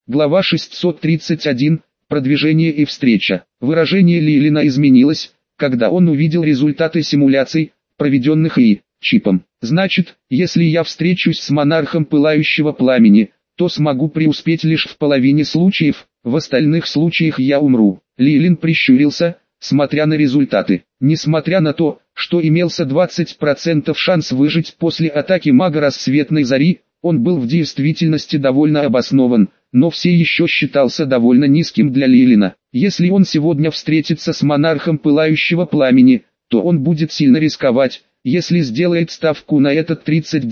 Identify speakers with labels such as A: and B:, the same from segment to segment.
A: Глава 631. Продвижение и встреча. Выражение Лилина изменилось, когда он увидел результаты симуляций, проведенных чипом. Значит, если я встречусь с монархом пылающего пламени, то смогу преуспеть лишь в половине случаев, в остальных случаях я умру. Лилин прищурился, смотря на результаты. Несмотря на то, что имелся 20% шанс выжить после атаки мага рассветной зари, он был в действительности довольно обоснован, но все еще считался довольно низким для Лилина. Если он сегодня встретится с монархом пылающего пламени, то он будет сильно рисковать, если сделает ставку на этот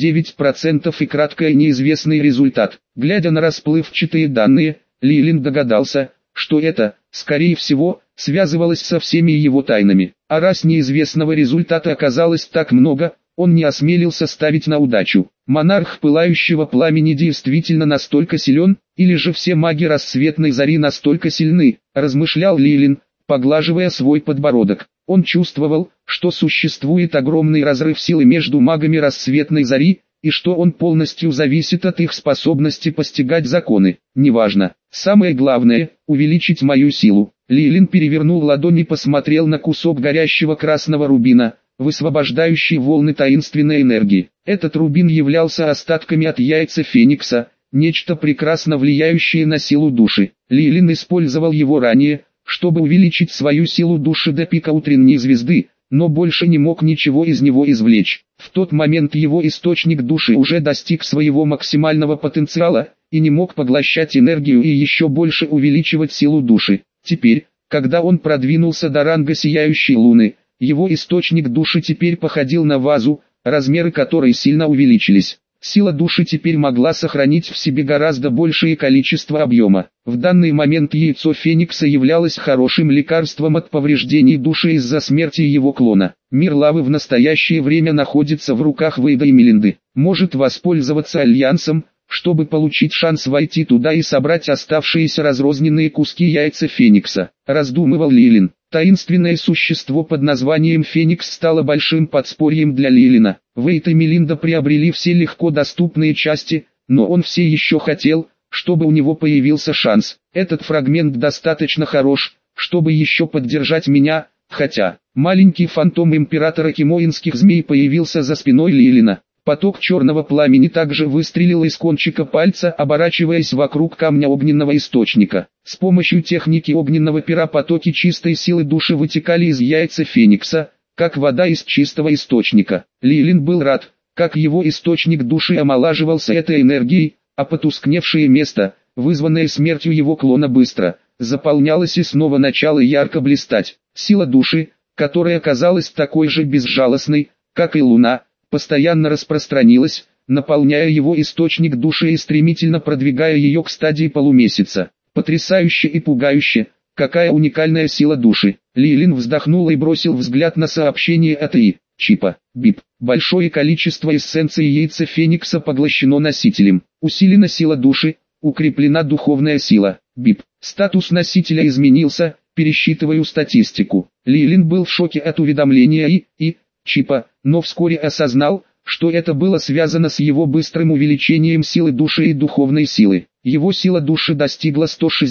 A: 39% и краткое неизвестный результат. Глядя на расплывчатые данные, Лилин догадался, что это, скорее всего, связывалось со всеми его тайнами. А раз неизвестного результата оказалось так много, он не осмелился ставить на удачу. Монарх пылающего пламени действительно настолько силен, или же все маги рассветной зари настолько сильны, размышлял Лилин, поглаживая свой подбородок. Он чувствовал, что существует огромный разрыв силы между магами рассветной зари, и что он полностью зависит от их способности постигать законы. Неважно. Самое главное – увеличить мою силу. Лилин перевернул ладонь и посмотрел на кусок горящего красного рубина, высвобождающий волны таинственной энергии. Этот рубин являлся остатками от яйца Феникса, нечто прекрасно влияющее на силу души. Лилин использовал его ранее, чтобы увеличить свою силу души до пика утренней звезды, но больше не мог ничего из него извлечь. В тот момент его источник души уже достиг своего максимального потенциала, и не мог поглощать энергию и еще больше увеличивать силу души. Теперь, когда он продвинулся до ранга сияющей луны, его источник души теперь походил на вазу, размеры которой сильно увеличились. Сила души теперь могла сохранить в себе гораздо большее количество объема. В данный момент яйцо Феникса являлось хорошим лекарством от повреждений души из-за смерти его клона. Мир лавы в настоящее время находится в руках Вейда и Мелинды. Может воспользоваться Альянсом, чтобы получить шанс войти туда и собрать оставшиеся разрозненные куски яйца Феникса, раздумывал Лилин. Таинственное существо под названием Феникс стало большим подспорьем для Лилина. Вейд и Мелинда приобрели все легко доступные части, но он все еще хотел, чтобы у него появился шанс. Этот фрагмент достаточно хорош, чтобы еще поддержать меня, хотя... Маленький фантом императора кимоинских змей появился за спиной Лилина. Поток черного пламени также выстрелил из кончика пальца, оборачиваясь вокруг камня огненного источника. С помощью техники огненного пера потоки чистой силы души вытекали из яйца Феникса, как вода из чистого источника. Лилин был рад, как его источник души омолаживался этой энергией, а потускневшее место, вызванное смертью его клона, быстро заполнялось и снова начало ярко блистать. Сила души, которая казалась такой же безжалостной, как и луна, постоянно распространилась, наполняя его источник души и стремительно продвигая ее к стадии полумесяца. Потрясающе и пугающе, какая уникальная сила души. Лилин вздохнул и бросил взгляд на сообщение от чипа. Бип. Большое количество эссенции яйца Феникса поглощено носителем. Усилена сила души, укреплена духовная сила. Бип. Статус носителя изменился, пересчитываю статистику. Лилин был в шоке от уведомления чипа, но вскоре осознал, что это было связано с его быстрым увеличением силы души и духовной силы. Его сила души достигла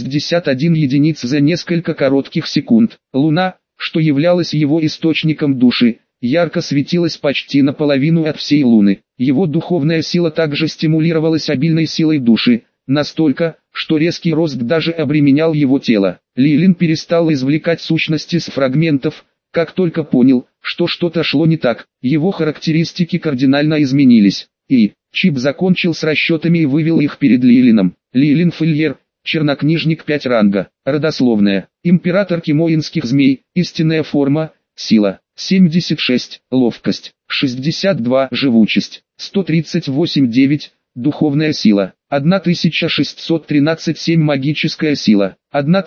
A: 161 единиц за несколько коротких секунд. Луна, что являлась его источником души, ярко светилась почти наполовину от всей Луны. Его духовная сила также стимулировалась обильной силой души, настолько, что резкий рост даже обременял его тело. Лилин перестал извлекать сущности с фрагментов, как только понял, что что-то шло не так. Его характеристики кардинально изменились. Чип закончил с расчетами и вывел их перед Лилином. Лилин Фильер, чернокнижник 5 ранга, родословная, император кимоинских змей, истинная форма, сила, 76, ловкость, 62, живучесть, 138-9, духовная сила, 1613-7, магическая сила,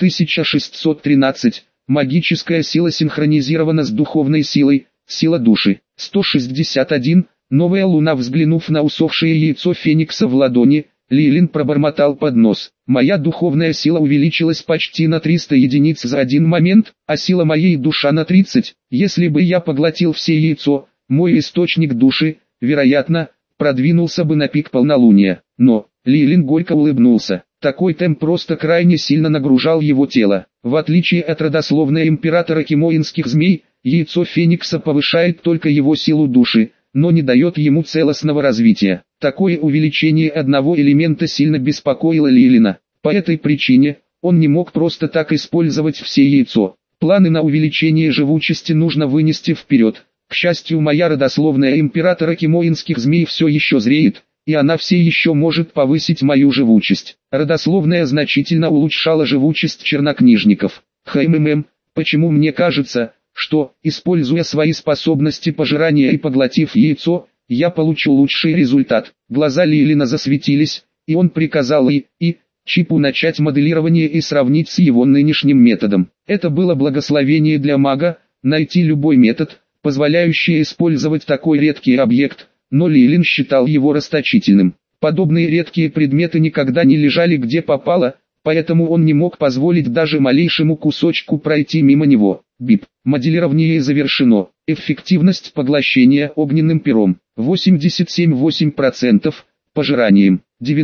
A: 1613, магическая сила синхронизирована с духовной силой, сила души, 161, новая луна. Взглянув на усохшее яйцо Феникса в ладони, Лилин пробормотал под нос. Моя духовная сила увеличилась почти на 300 единиц за один момент, а сила моей душа на 30. Если бы я поглотил все яйцо, мой источник души, вероятно, продвинулся бы на пик полнолуния. Но, Лилин горько улыбнулся. Такой темп просто крайне сильно нагружал его тело. В отличие от родословной императора кимоинских змей, яйцо Феникса повышает только его силу души, но не дает ему целостного развития. Такое увеличение одного элемента сильно беспокоило Лилина. По этой причине, он не мог просто так использовать все яйцо. Планы на увеличение живучести нужно вынести вперед. К счастью, моя родословная императора кимоинских змей все еще зреет, и она все еще может повысить мою живучесть. Родословная значительно улучшала живучесть чернокнижников. Почему мне кажется, что, используя свои способности пожирания и поглотив яйцо, я получу лучший результат? Глаза Лилина засветились, и он приказал Чипу начать моделирование и сравнить с его нынешним методом. Это было благословение для мага, найти любой метод, позволяющий использовать такой редкий объект, но Лилин считал его расточительным. Подобные редкие предметы никогда не лежали где попало, поэтому он не мог позволить даже малейшему кусочку пройти мимо него. Бип. Моделирование завершено. Эффективность поглощения огненным пером 87,8%, пожиранием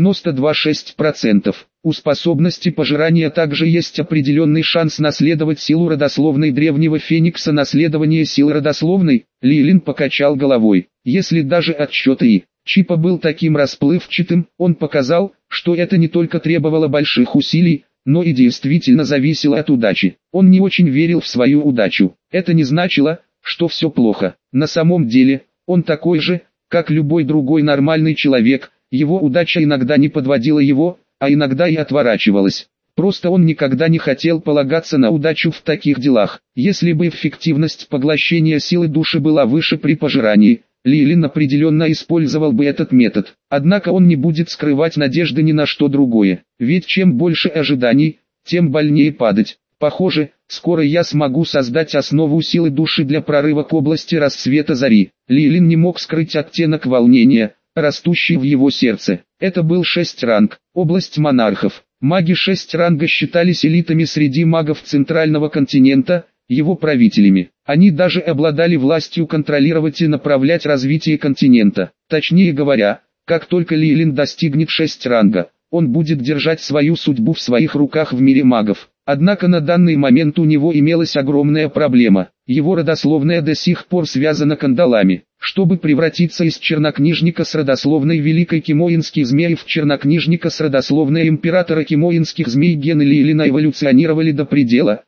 A: 92,6%. У способности пожирания также есть определенный шанс наследовать силу родословной древнего Феникса. Наследование силы родословной, Лилин покачал головой. Если даже отсчет Чипа был таким расплывчатым, он показал, что это не только требовало больших усилий, но и действительно зависело от удачи. Он не очень верил в свою удачу. Это не значило, что все плохо. На самом деле, он такой же, как любой другой нормальный человек. Его удача иногда не подводила его, а иногда и отворачивалась. Просто он никогда не хотел полагаться на удачу в таких делах. Если бы эффективность поглощения силы души была выше при пожирании, Лилин определенно использовал бы этот метод. Однако он не будет скрывать надежды ни на что другое. Ведь чем больше ожиданий, тем больнее падать. Похоже, скоро я смогу создать основу силы души для прорыва к области расцвета зари. Лилин не мог скрыть оттенок волнения, растущий в его сердце. Это был 6 ранг, область монархов. Маги 6 ранга считались элитами среди магов Центрального континента, его правителями. Они даже обладали властью контролировать и направлять развитие континента. Точнее говоря, как только Лилин достигнет 6 ранга, он будет держать свою судьбу в своих руках в мире магов. Однако на данный момент у него имелась огромная проблема. Его родословная до сих пор связана кандалами. Чтобы превратиться из чернокнижника с родословной Великой Кимоинских змей в чернокнижника с родословной Императора Кимоинских змей, гены Лилина эволюционировали до предела,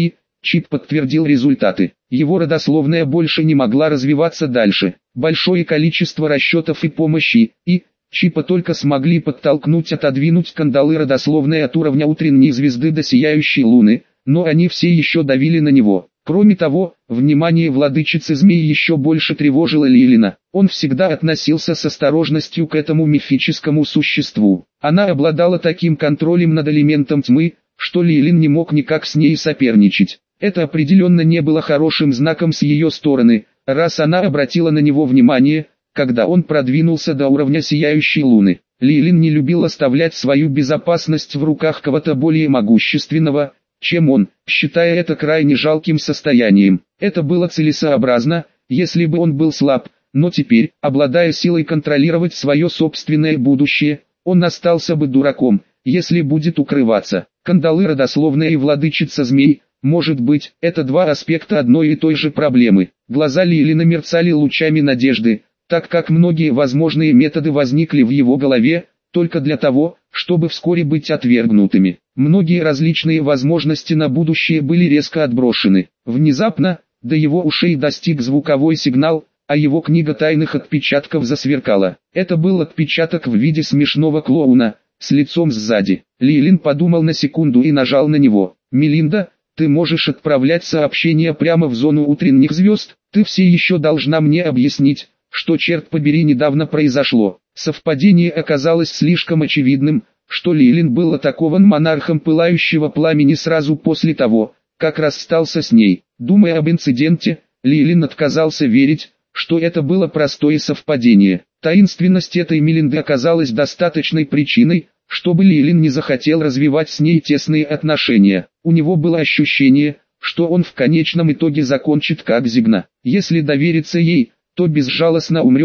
A: Чип подтвердил результаты. Его родословная больше не могла развиваться дальше. Большое количество расчетов и помощи, Чипа только смогли отодвинуть кандалы родословной от уровня утренней звезды до сияющей луны, но они все еще давили на него. Кроме того, внимание владычицы змей еще больше тревожило Лилина. Он всегда относился с осторожностью к этому мифическому существу. Она обладала таким контролем над элементом тьмы, что Лилин не мог никак с ней соперничать. Это определенно не было хорошим знаком с ее стороны, раз она обратила на него внимание, когда он продвинулся до уровня сияющей луны. Лилин не любил оставлять свою безопасность в руках кого-то более могущественного, чем он, считая это крайне жалким состоянием. Это было целесообразно, если бы он был слаб, но теперь, обладая силой контролировать свое собственное будущее, он остался бы дураком, если будет укрываться. Кандалы родословная и владычица змей, может быть, это два аспекта одной и той же проблемы. Глаза Лилина мерцали лучами надежды, так как многие возможные методы возникли в его голове, только для того, чтобы вскоре быть отвергнутыми. Многие различные возможности на будущее были резко отброшены. Внезапно, до его ушей достиг звуковой сигнал, а его книга тайных отпечатков засверкала. Это был отпечаток в виде смешного клоуна, с лицом сзади. Лилин подумал на секунду и нажал на него. «Мелинда, ты можешь отправлять сообщения прямо в зону утренних звезд? Ты все еще должна мне объяснить, что, черт побери, недавно произошло». Совпадение оказалось слишком очевидным, что Лилин был атакован монархом пылающего пламени сразу после того, как расстался с ней. Думая об инциденте, Лилин отказался верить, что это было простое совпадение. Таинственность этой Мелинды оказалась достаточной причиной, чтобы Лилин не захотел развивать с ней тесные отношения. У него было ощущение, что он в конечном итоге закончит как Зигна. Если довериться ей, то безжалостно умрет,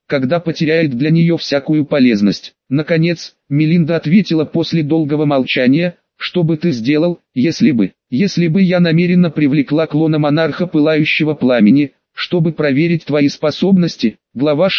A: когда потеряет для нее всякую полезность. Наконец, Мелинда ответила после долгого молчания: что бы ты сделал, если бы я намеренно привлекла клона монарха пылающего пламени, чтобы проверить твои способности? Глава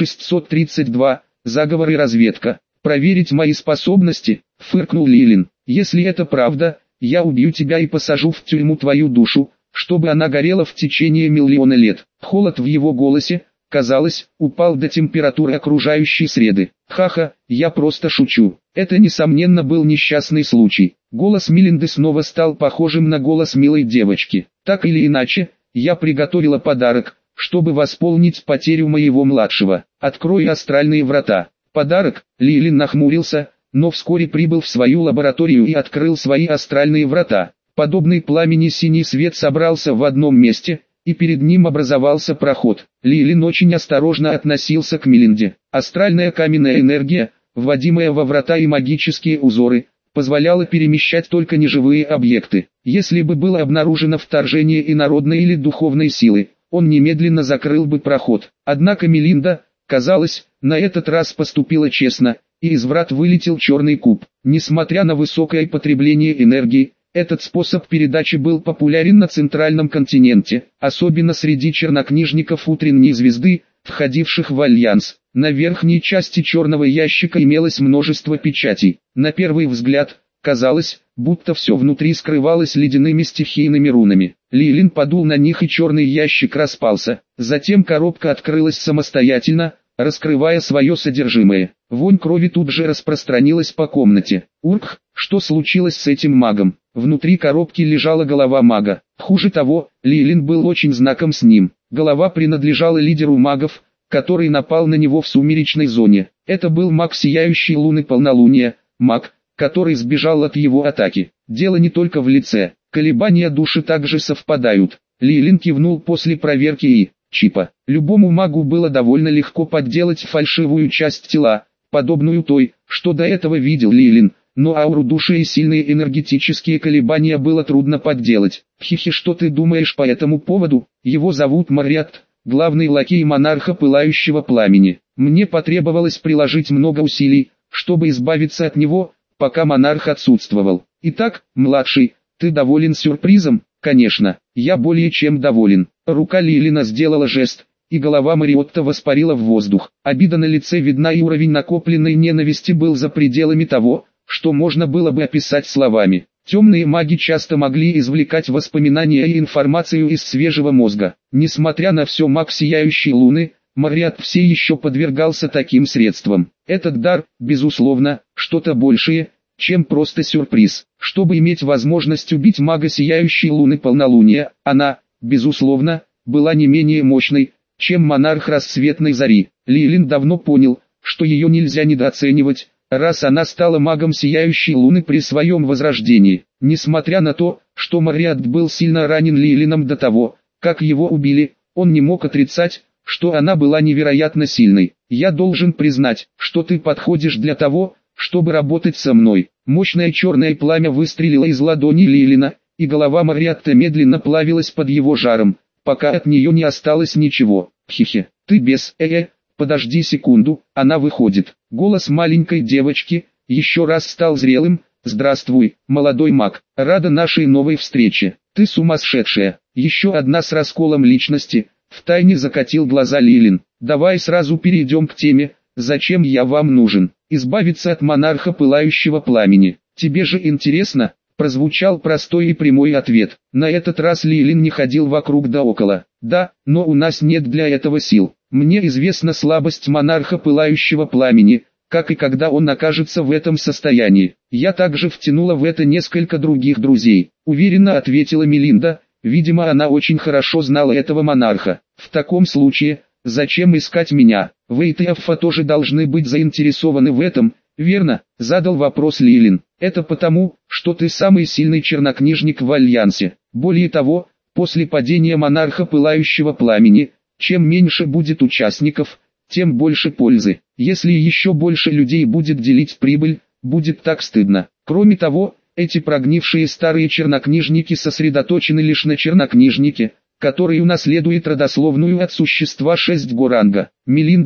A: 632. Заговор и разведка. Проверить мои способности? Фыркнул Лилин. Если это правда, я убью тебя и посажу в тюрьму твою душу, чтобы она горела в течение миллиона лет. Холод в его голосе, казалось, упал до температуры окружающей среды. Ха-ха, я просто шучу. Это несомненно был несчастный случай. Голос Мелинды снова стал похожим на голос милой девочки. Так или иначе, я приготовила подарок, чтобы восполнить потерю моего младшего. Открой астральные врата. Подарок? Лилин нахмурился, но вскоре прибыл в свою лабораторию и открыл свои астральные врата. Подобный пламени синий свет собрался в одном месте, и перед ним образовался проход. Лилин очень осторожно относился к Мелинде. Астральная каменная энергия, вводимая во врата, и магические узоры, позволяла перемещать только неживые объекты. Если бы было обнаружено вторжение инородной или духовной силы, он немедленно закрыл бы проход. Однако Мелинда, казалось, на этот раз поступила честно, и из врат вылетел черный куб. Несмотря на высокое потребление энергии, этот способ передачи был популярен на центральном континенте, особенно среди чернокнижников утренней звезды, входивших в альянс. На верхней части черного ящика имелось множество печатей. На первый взгляд, казалось, будто все внутри скрывалось ледяными стихийными рунами. Лилин подул на них, и черный ящик распался. Затем коробка открылась самостоятельно, раскрывая свое содержимое. Вонь крови тут же распространилась по комнате. Урк, что случилось с этим магом? Внутри коробки лежала голова мага. Хуже того, Лилин был очень знаком с ним. Голова принадлежала лидеру магов, который напал на него в сумеречной зоне. Это был маг сияющей луны полнолуния, маг, который сбежал от его атаки. Дело не только в лице, колебания души также совпадают. Лилин кивнул после проверки и чипа. Любому магу было довольно легко подделать фальшивую часть тела, подобную той, что до этого видел Лилин, но ауру души и сильные энергетические колебания было трудно подделать. Хихи, что ты думаешь по этому поводу? Его зовут Марриат, главный лакей монарха пылающего пламени. Мне потребовалось приложить много усилий, чтобы избавиться от него, пока монарх отсутствовал. Итак, младший, ты доволен сюрпризом? Конечно, я более чем доволен. Рука Лилина сделала жест, и голова Мариотта воспарила в воздух. Обида на лице видна, и уровень накопленной ненависти был за пределами того, что можно было бы описать словами. Темные маги часто могли извлекать воспоминания и информацию из свежего мозга. Несмотря на все, маг сияющей луны, Марриат все еще подвергался таким средствам. Этот дар, безусловно, что-то большее, чем просто сюрприз. Чтобы иметь возможность убить мага сияющей луны полнолуния, она, безусловно, была не менее мощной, чем монарх рассветной зари. Лилин давно понял, что ее нельзя недооценивать, раз она стала магом сияющей луны при своем возрождении. Несмотря на то, что Марриат был сильно ранен Лилином до того, как его убили, он не мог отрицать, что она была невероятно сильной. «Я должен признать, что ты подходишь для того, чтобы работать со мной». Мощное черное пламя выстрелило из ладони Лилина, и голова Марриатта медленно плавилась под его жаром, пока от нее не осталось ничего. «Хихи, ты без подожди секунду, она выходит». Голос маленькой девочки еще раз стал зрелым. «Здравствуй, молодой маг, рада нашей новой встрече. Ты сумасшедшая». Еще одна с расколом личности. Втайне закатил глаза Лилин. «Давай сразу перейдем к теме, зачем я вам нужен. Избавиться от монарха пылающего пламени. Тебе же интересно?» Прозвучал простой и прямой ответ. На этот раз Лилин не ходил вокруг да около. «Да, но у нас нет для этого сил. Мне известна слабость монарха пылающего пламени, как и когда он окажется в этом состоянии. Я также втянула в это несколько других друзей», уверенно ответила Мелинда. Видимо, она очень хорошо знала этого монарха. «В таком случае, зачем искать меня? Вы и Теоффа тоже должны быть заинтересованы в этом, верно?» Задал вопрос Лилин. «Это потому, что ты самый сильный чернокнижник в Альянсе. Более того, после падения монарха пылающего пламени, чем меньше будет участников, тем больше пользы. Если еще больше людей будет делить прибыль, будет так стыдно. Кроме того, эти прогнившие старые чернокнижники сосредоточены лишь на чернокнижнике, который унаследует родословную от существа 6 ранга». Мелинда,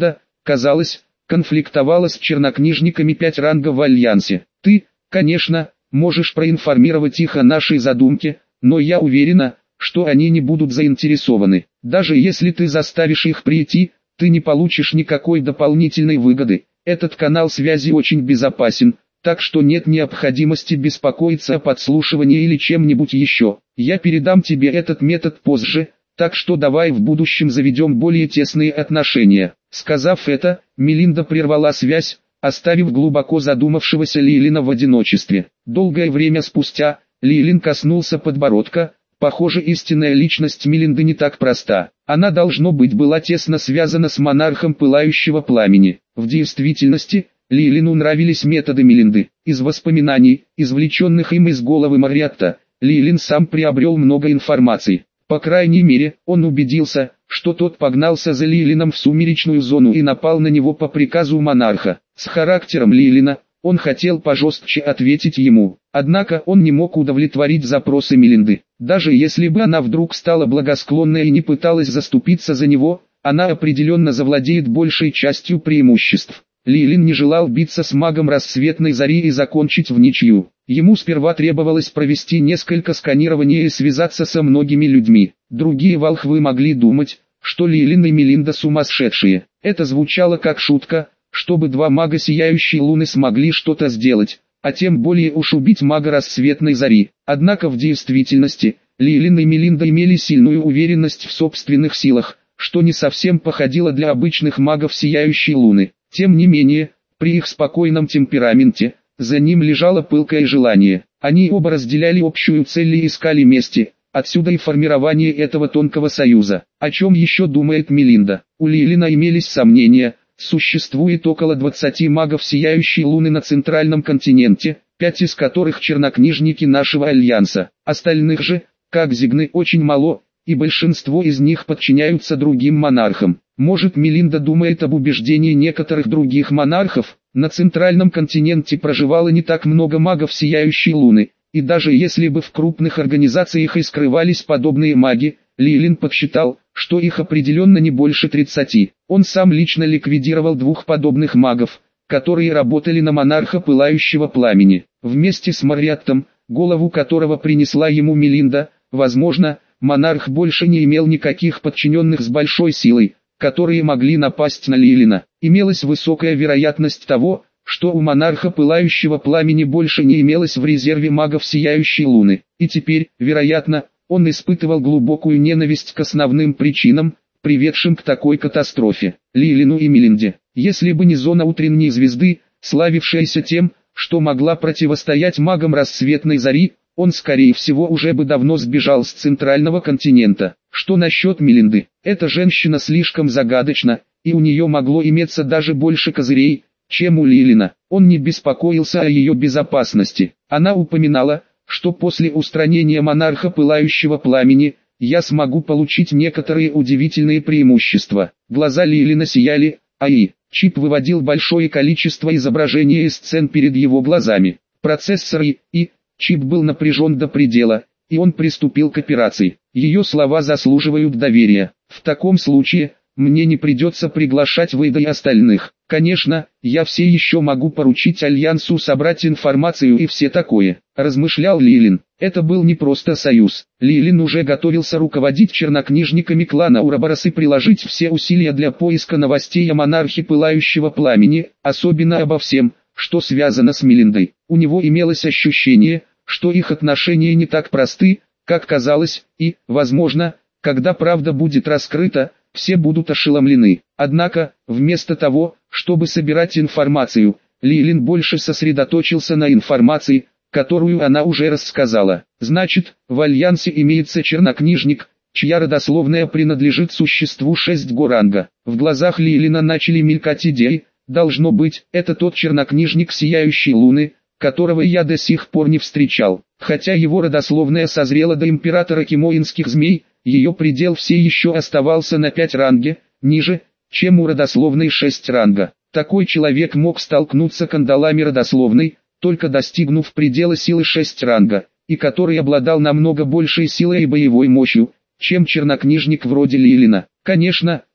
A: казалось, конфликтовала с чернокнижниками 5 рангов в Альянсе. Ты, конечно, можешь проинформировать их о нашей задумке, но я уверена, что они не будут заинтересованы. Даже если ты заставишь их прийти, ты не получишь никакой дополнительной выгоды. Этот канал связи очень безопасен, так что нет необходимости беспокоиться о подслушивании или чем-нибудь еще. Я передам тебе этот метод позже, так что давай в будущем заведем более тесные отношения. Сказав это, Мелинда прервала связь, оставив глубоко задумавшегося Лейлина в одиночестве. Долгое время спустя, Лейлин коснулся подбородка. Похоже, истинная личность Мелинды не так проста. Она, должно быть, была тесно связана с монархом пылающего пламени. В действительности, Лейлину нравились методы Мелинды. Из воспоминаний, извлеченных им из головы Мариатта, Лейлин сам приобрел много информации. По крайней мере, он убедился, что тот погнался за Лейлином в сумеречную зону и напал на него по приказу монарха. С характером Лейлина, он хотел пожестче ответить ему, однако он не мог удовлетворить запросы Мелинды. Даже если бы она вдруг стала благосклонной и не пыталась заступиться за него, она определенно завладеет большей частью преимуществ. Лейлин не желал биться с магом рассветной зари и закончить в ничью. Ему сперва требовалось провести несколько сканирований и связаться со многими людьми. Другие волхвы могли думать, что Лейлин и Мелинда сумасшедшие. Это звучало как шутка, чтобы два мага сияющей луны смогли что-то сделать, а тем более уж убить мага рассветной зари. Однако в действительности, Лейлин и Мелинда имели сильную уверенность в собственных силах, что не совсем походило для обычных магов сияющей луны. Тем не менее, при их спокойном темпераменте, за ним лежало пылкое желание. Они оба разделяли общую цель и искали мести, отсюда и формирование этого тонкого союза. О чем еще думает Мелинда? У Лейлина имелись сомнения. Существует около 20 магов сияющей луны на центральном континенте, 5 из которых чернокнижники нашего альянса. Остальных же, как Зигны, очень мало, и большинство из них подчиняются другим монархам. Может, Мелинда думает об убеждении некоторых других монархов? На центральном континенте проживало не так много магов сияющей луны, и даже если бы в крупных организациях и скрывались подобные маги, Лейлин подсчитал, что их определенно не больше 30. Он сам лично ликвидировал 2 подобных магов, которые работали на монарха пылающего пламени. Вместе с Мариаттом, голову которого принесла ему Мелинда, возможно, монарх больше не имел никаких подчиненных с большой силой, которые могли напасть на Лейлина. Имелась высокая вероятность того, что у монарха пылающего пламени больше не имелось в резерве магов сияющей луны. И теперь, вероятно, он испытывал глубокую ненависть к основным причинам, приведшим к такой катастрофе. Лейлину и Мелинде. Если бы не зона утренней звезды, славившаяся тем, что могла противостоять магам рассветной зари, он скорее всего уже бы давно сбежал с центрального континента. Что насчет Мелинды? Эта женщина слишком загадочна, и у нее могло иметься даже больше козырей, чем у Лейлина. Он не беспокоился о ее безопасности. Она упоминала, что после устранения монарха пылающего пламени, я смогу получить некоторые удивительные преимущества. Глаза Лейлина сияли, чип выводил большое количество изображений и сцен перед его глазами. Процессор чип был напряжен до предела, и он приступил к операции. Ее слова заслуживают доверия. В таком случае, мне не придется приглашать Вейда и остальных. Конечно, я все еще могу поручить Альянсу собрать информацию и все такое, размышлял Лейлин. Это был не просто союз. Лейлин уже готовился руководить чернокнижниками клана Ураборос и приложить все усилия для поиска новостей о монархе пылающего пламени, особенно обо всем, что связано с Мелиндой. У него имелось ощущение, что их отношения не так просты, как казалось, и, возможно, когда правда будет раскрыта, все будут ошеломлены. Однако, вместо того, чтобы собирать информацию, Лейлин больше сосредоточился на информации, которую она уже рассказала. Значит, в Альянсе имеется чернокнижник, чья родословная принадлежит существу 6 ранга. В глазах Лейлина начали мелькать идеи. Должно быть, это тот чернокнижник сияющей луны, которого я до сих пор не встречал. Хотя его родословная созрела до императора кимоинских змей, ее предел все еще оставался на 5 ранге, ниже, чем у родословной 6 ранга. Такой человек мог столкнуться кандалами родословной, только достигнув предела силы 6 ранга, и который обладал намного большей силой и боевой мощью, чем чернокнижник вроде Лейлина. Конечно,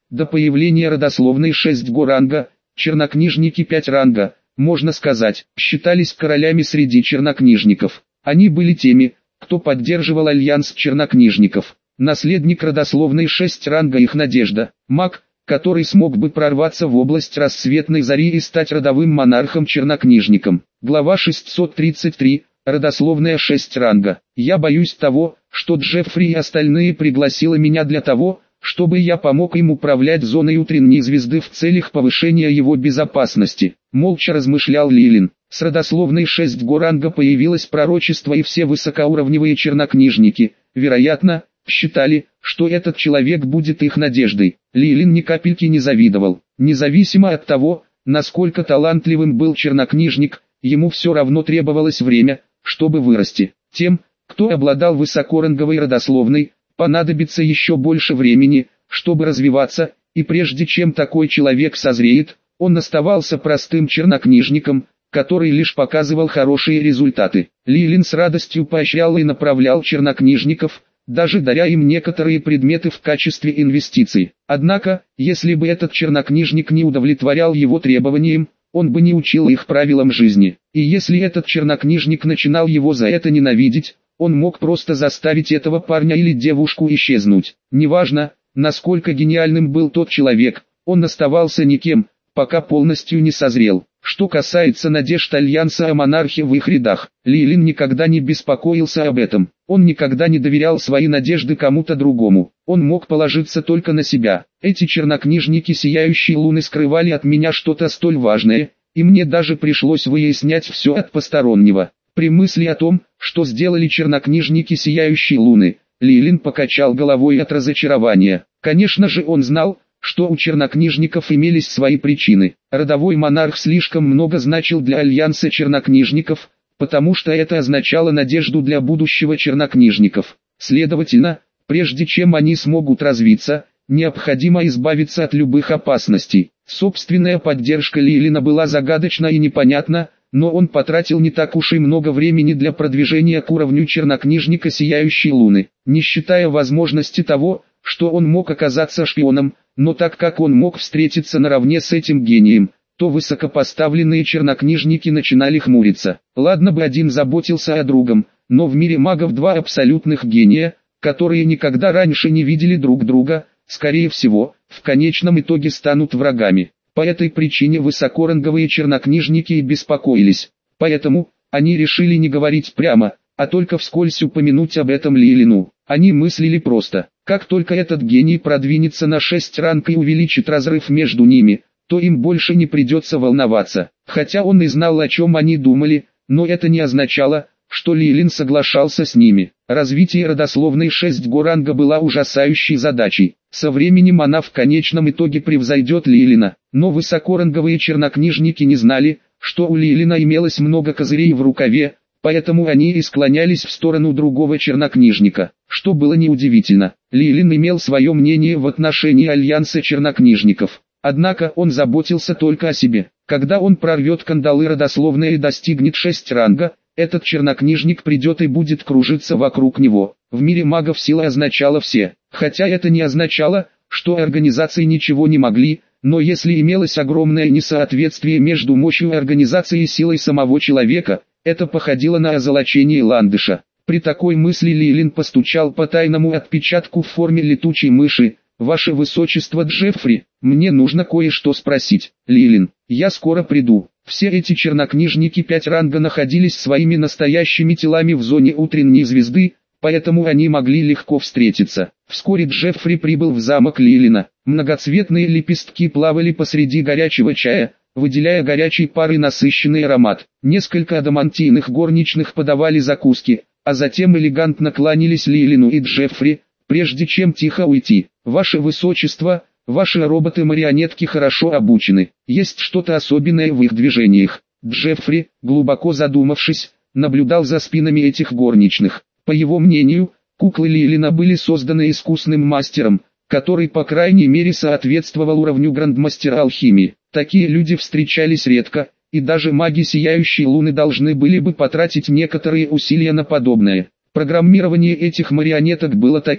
A: До появления родословной 6 ранга, чернокнижники 5 ранга, можно сказать, считались королями среди чернокнижников. Они были теми, кто поддерживал альянс чернокнижников. Наследник родословной 6 ранга их надежда, маг, который смог бы прорваться в область рассветной зари и стать родовым монархом-чернокнижником. Глава 633, родословная 6 ранга. Я боюсь того, что Джеффри и остальные пригласила меня для того, чтобы я помог им управлять зоной утренней звезды в целях повышения его безопасности. Молча размышлял Лилин. С родословной 6 ранга появилось пророчество, и все высокоуровневые чернокнижники, вероятно, считали, что этот человек будет их надеждой. Лилин ни капельки не завидовал. Независимо от того, насколько талантливым был чернокнижник, ему все равно требовалось время, чтобы вырасти. Тем, кто обладал высокоранговой родословной, понадобится еще больше времени, чтобы развиваться, и прежде чем такой человек созреет, он оставался простым чернокнижником, который лишь показывал хорошие результаты. Лилин с радостью поощрял и направлял чернокнижников, даже даря им некоторые предметы в качестве инвестиций. Однако, если бы этот чернокнижник не удовлетворял его требованиям, он бы не учил их правилам жизни. И если этот чернокнижник начинал его за это ненавидеть, он мог просто заставить этого парня или девушку исчезнуть. Неважно, насколько гениальным был тот человек, он оставался никем, пока полностью не созрел. Что касается надежд альянса о монархе в их рядах, Лилин никогда не беспокоился об этом. Он никогда не доверял свои надежды кому-то другому. Он мог положиться только на себя. Эти чернокнижники сияющие луны скрывали от меня что-то столь важное, и мне даже пришлось выяснять все от постороннего. При мысли о том, что сделали чернокнижники сияющие луны, Лилин покачал головой от разочарования. Конечно же, он знал, что у чернокнижников имелись свои причины. Родовой монарх слишком много значил для альянса чернокнижников, потому что это означало надежду для будущего чернокнижников. Следовательно, прежде чем они смогут развиться, необходимо избавиться от любых опасностей. Собственная поддержка Лилина была загадочна и непонятна, но он потратил не так уж и много времени для продвижения к уровню чернокнижника сияющей луны, не считая возможности того, что он мог оказаться шпионом, но так как он мог встретиться наравне с этим гением, то высокопоставленные чернокнижники начинали хмуриться. Ладно бы один заботился о другом, но в мире магов два абсолютных гения, которые никогда раньше не видели друг друга, скорее всего, в конечном итоге станут врагами. По этой причине высокоранговые чернокнижники и беспокоились. Поэтому, они решили не говорить прямо, а только вскользь упомянуть об этом Лилину. Они мыслили просто: как только этот гений продвинется на 6 ранг и увеличит разрыв между ними, то им больше не придется волноваться. Хотя он и знал, о чем они думали, но это не означало, что Лилин соглашался с ними. Развитие родословной 6 ранга была ужасающей задачей. Со временем она в конечном итоге превзойдет Лилина, но высокоранговые чернокнижники не знали, что у Лилина имелось много козырей в рукаве, поэтому они и склонялись в сторону другого чернокнижника, что было неудивительно. Лилин имел свое мнение в отношении альянса чернокнижников, однако он заботился только о себе. Когда он прорвет кандалы родословной и достигнет 6 ранга, этот чернокнижник придет и будет кружиться вокруг него. В мире магов сила означала все, хотя это не означало, что организации ничего не могли, но если имелось огромное несоответствие между мощью организации и силой самого человека, это походило на озолочение ландыша. При такой мысли Лилин постучал по тайному отпечатку в форме летучей мыши. «Ваше Высочество Джеффри, мне нужно кое-что спросить». «Лилин, я скоро приду». Все эти чернокнижники 5 ранга находились своими настоящими телами в зоне утренней звезды, поэтому они могли легко встретиться. Вскоре Джеффри прибыл в замок Лилина. Многоцветные лепестки плавали посреди горячего чая, выделяя горячей парой насыщенный аромат. Несколько адамантийных горничных подавали закуски, а затем элегантно кланялись Лилину и Джеффри, прежде чем тихо уйти. «Ваше Высочество, ваши роботы-марионетки хорошо обучены. Есть что-то особенное в их движениях». Джеффри, глубоко задумавшись, наблюдал за спинами этих горничных. По его мнению, куклы Лилина были созданы искусным мастером, который по крайней мере соответствовал уровню грандмастера алхимии. Такие люди встречались редко, и даже маги Сияющей Луны должны были бы потратить некоторые усилия на подобное. Программирование этих марионеток было таким,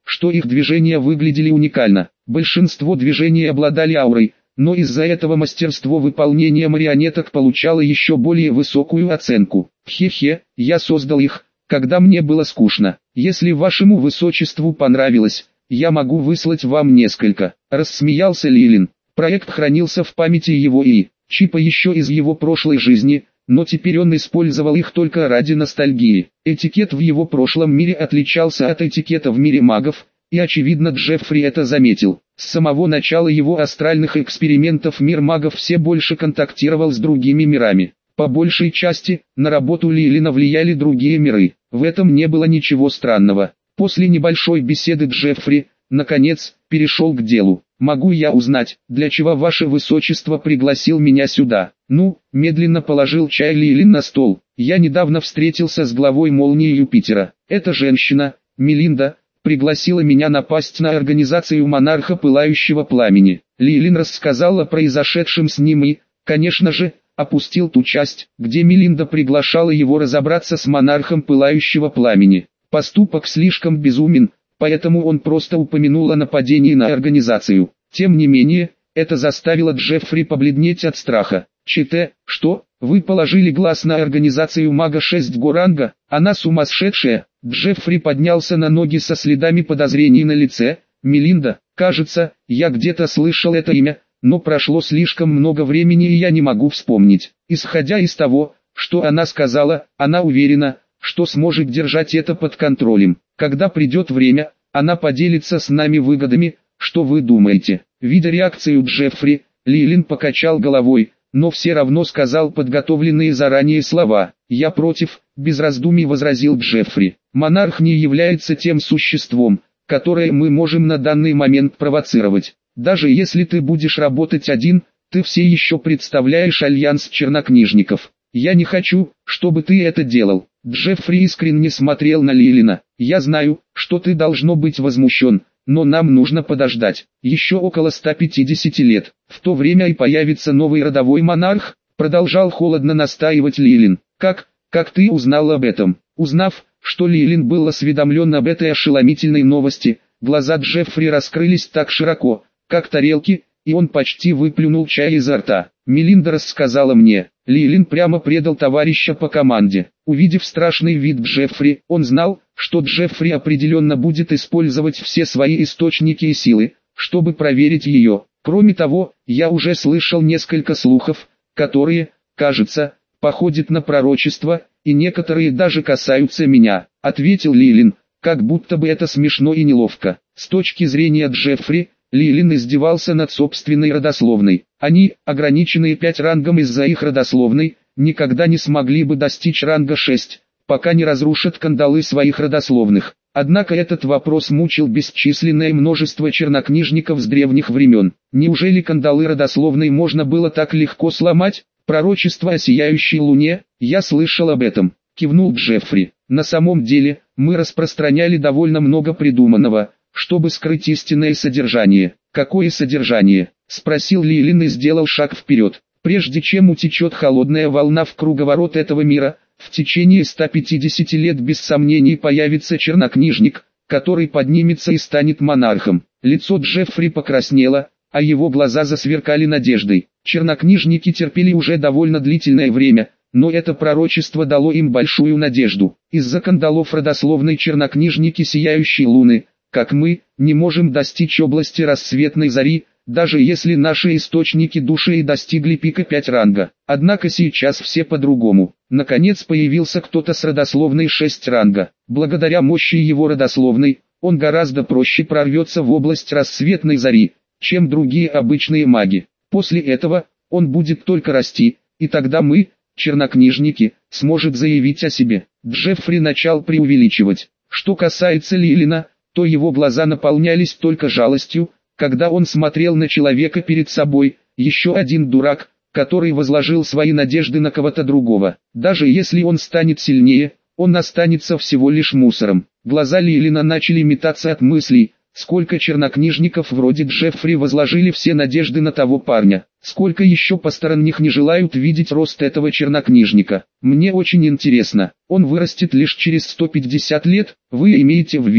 A: что их движения выглядели уникально. Большинство движений обладали аурой, но из-за этого мастерство выполнения марионеток получало еще более высокую оценку. Хе-хе, я создал их, когда мне было скучно. Если вашему высочеству понравилось, я могу выслать вам несколько. Рассмеялся Лилин. Проект хранился в памяти его и чипа еще из его прошлой жизни, но теперь он использовал их только ради ностальгии. Этикет в его прошлом мире отличался от этикета в мире магов, и очевидно Джеффри это заметил. С самого начала его астральных экспериментов мир магов все больше контактировал с другими мирами. По большей части, на работу Лилина влияли другие миры. В этом не было ничего странного. После небольшой беседы Джеффри, наконец, перешел к делу. «Могу я узнать, для чего ваше высочество пригласил меня сюда?» Медленно положил чай Лилин на стол. «Я недавно встретился с главой молнии Юпитера. Эта женщина, Мелинда, пригласила меня напасть на организацию монарха Пылающего Пламени». Лилин рассказал о произошедшем с ним и, конечно же, опустил ту часть, где Мелинда приглашала его разобраться с монархом Пылающего Пламени. Поступок слишком безумен, поэтому он просто упомянул о нападении на организацию. Тем не менее, это заставило Джеффри побледнеть от страха. «Чите, что? Вы положили глаз на организацию мага 6 ранга? Она сумасшедшая?» Джеффри поднялся на ноги со следами подозрений на лице. «Мелинда, кажется, я где-то слышал это имя, но прошло слишком много времени и я не могу вспомнить. Исходя из того, что она сказала, она уверена, что сможет держать это под контролем. Когда придет время, она поделится с нами выгодами. Что вы думаете?» Видя реакцию Джеффри, Лилин покачал головой, но все равно сказал подготовленные заранее слова. «Я против», — без раздумий возразил Джеффри. «Монарх не является тем существом, которое мы можем на данный момент провоцировать. Даже если ты будешь работать один, ты все еще представляешь альянс чернокнижников. Я не хочу, чтобы ты это делал». Джеффри искренне смотрел на Лилина. «Я знаю, что ты должно быть возмущен, но нам нужно подождать. Еще около 150 лет. В то время и появится новый родовой монарх», продолжал холодно настаивать Лилин. Как ты узнал об этом?» Узнав, что Лилин был осведомлен об этой ошеломительной новости, глаза Джеффри раскрылись так широко, как тарелки, и он почти выплюнул чай изо рта. «Мелинда рассказала мне». Лилин прямо предал товарища по команде. Увидев страшный вид Джеффри, он знал, что Джеффри определенно будет использовать все свои источники и силы, чтобы проверить ее. «Кроме того, я уже слышал несколько слухов, которые, кажется, походят на пророчество, и некоторые даже касаются меня», ответил Лилин, как будто бы это смешно и неловко. С точки зрения Джеффри, Лилин издевался над собственной родословной. Они, ограниченные 5 рангом из-за их родословной, никогда не смогли бы достичь ранга 6, пока не разрушат кандалы своих родословных. Однако этот вопрос мучил бесчисленное множество чернокнижников с древних времен. Неужели кандалы родословной можно было так легко сломать? «Пророчество о сияющей луне, я слышал об этом», кивнул Джеффри. «На самом деле, мы распространяли довольно много придуманного, чтобы скрыть истинное содержание». «Какое содержание?» — спросил Лилин и сделал шаг вперед. «Прежде чем утечет холодная волна в круговорот этого мира, в течение 150 лет без сомнений появится чернокнижник, который поднимется и станет монархом». Лицо Джеффри покраснело, а его глаза засверкали надеждой. Чернокнижники терпели уже довольно длительное время, но это пророчество дало им большую надежду. Из-за кандалов родословной чернокнижники сияющей луны, как мы, не можем достичь области рассветной зари, даже если наши источники души и достигли пика 5 ранга. Однако сейчас все по-другому. Наконец появился кто-то с родословной 6 ранга. Благодаря мощи его родословной, он гораздо проще прорвется в область рассветной зари, чем другие обычные маги. После этого, он будет только расти, и тогда мы, чернокнижники, сможет заявить о себе. Джеффри начал преувеличивать. Что касается Лилина, то его глаза наполнялись только жалостью, когда он смотрел на человека перед собой, еще один дурак, который возложил свои надежды на кого-то другого. Даже если он станет сильнее, он останется всего лишь мусором. Глаза Лилина начали метаться от мыслей, сколько чернокнижников вроде Джеффри возложили все надежды на того парня. Сколько еще посторонних не желают видеть рост этого чернокнижника. Мне очень интересно, он вырастет лишь через 150 лет, вы имеете в виду?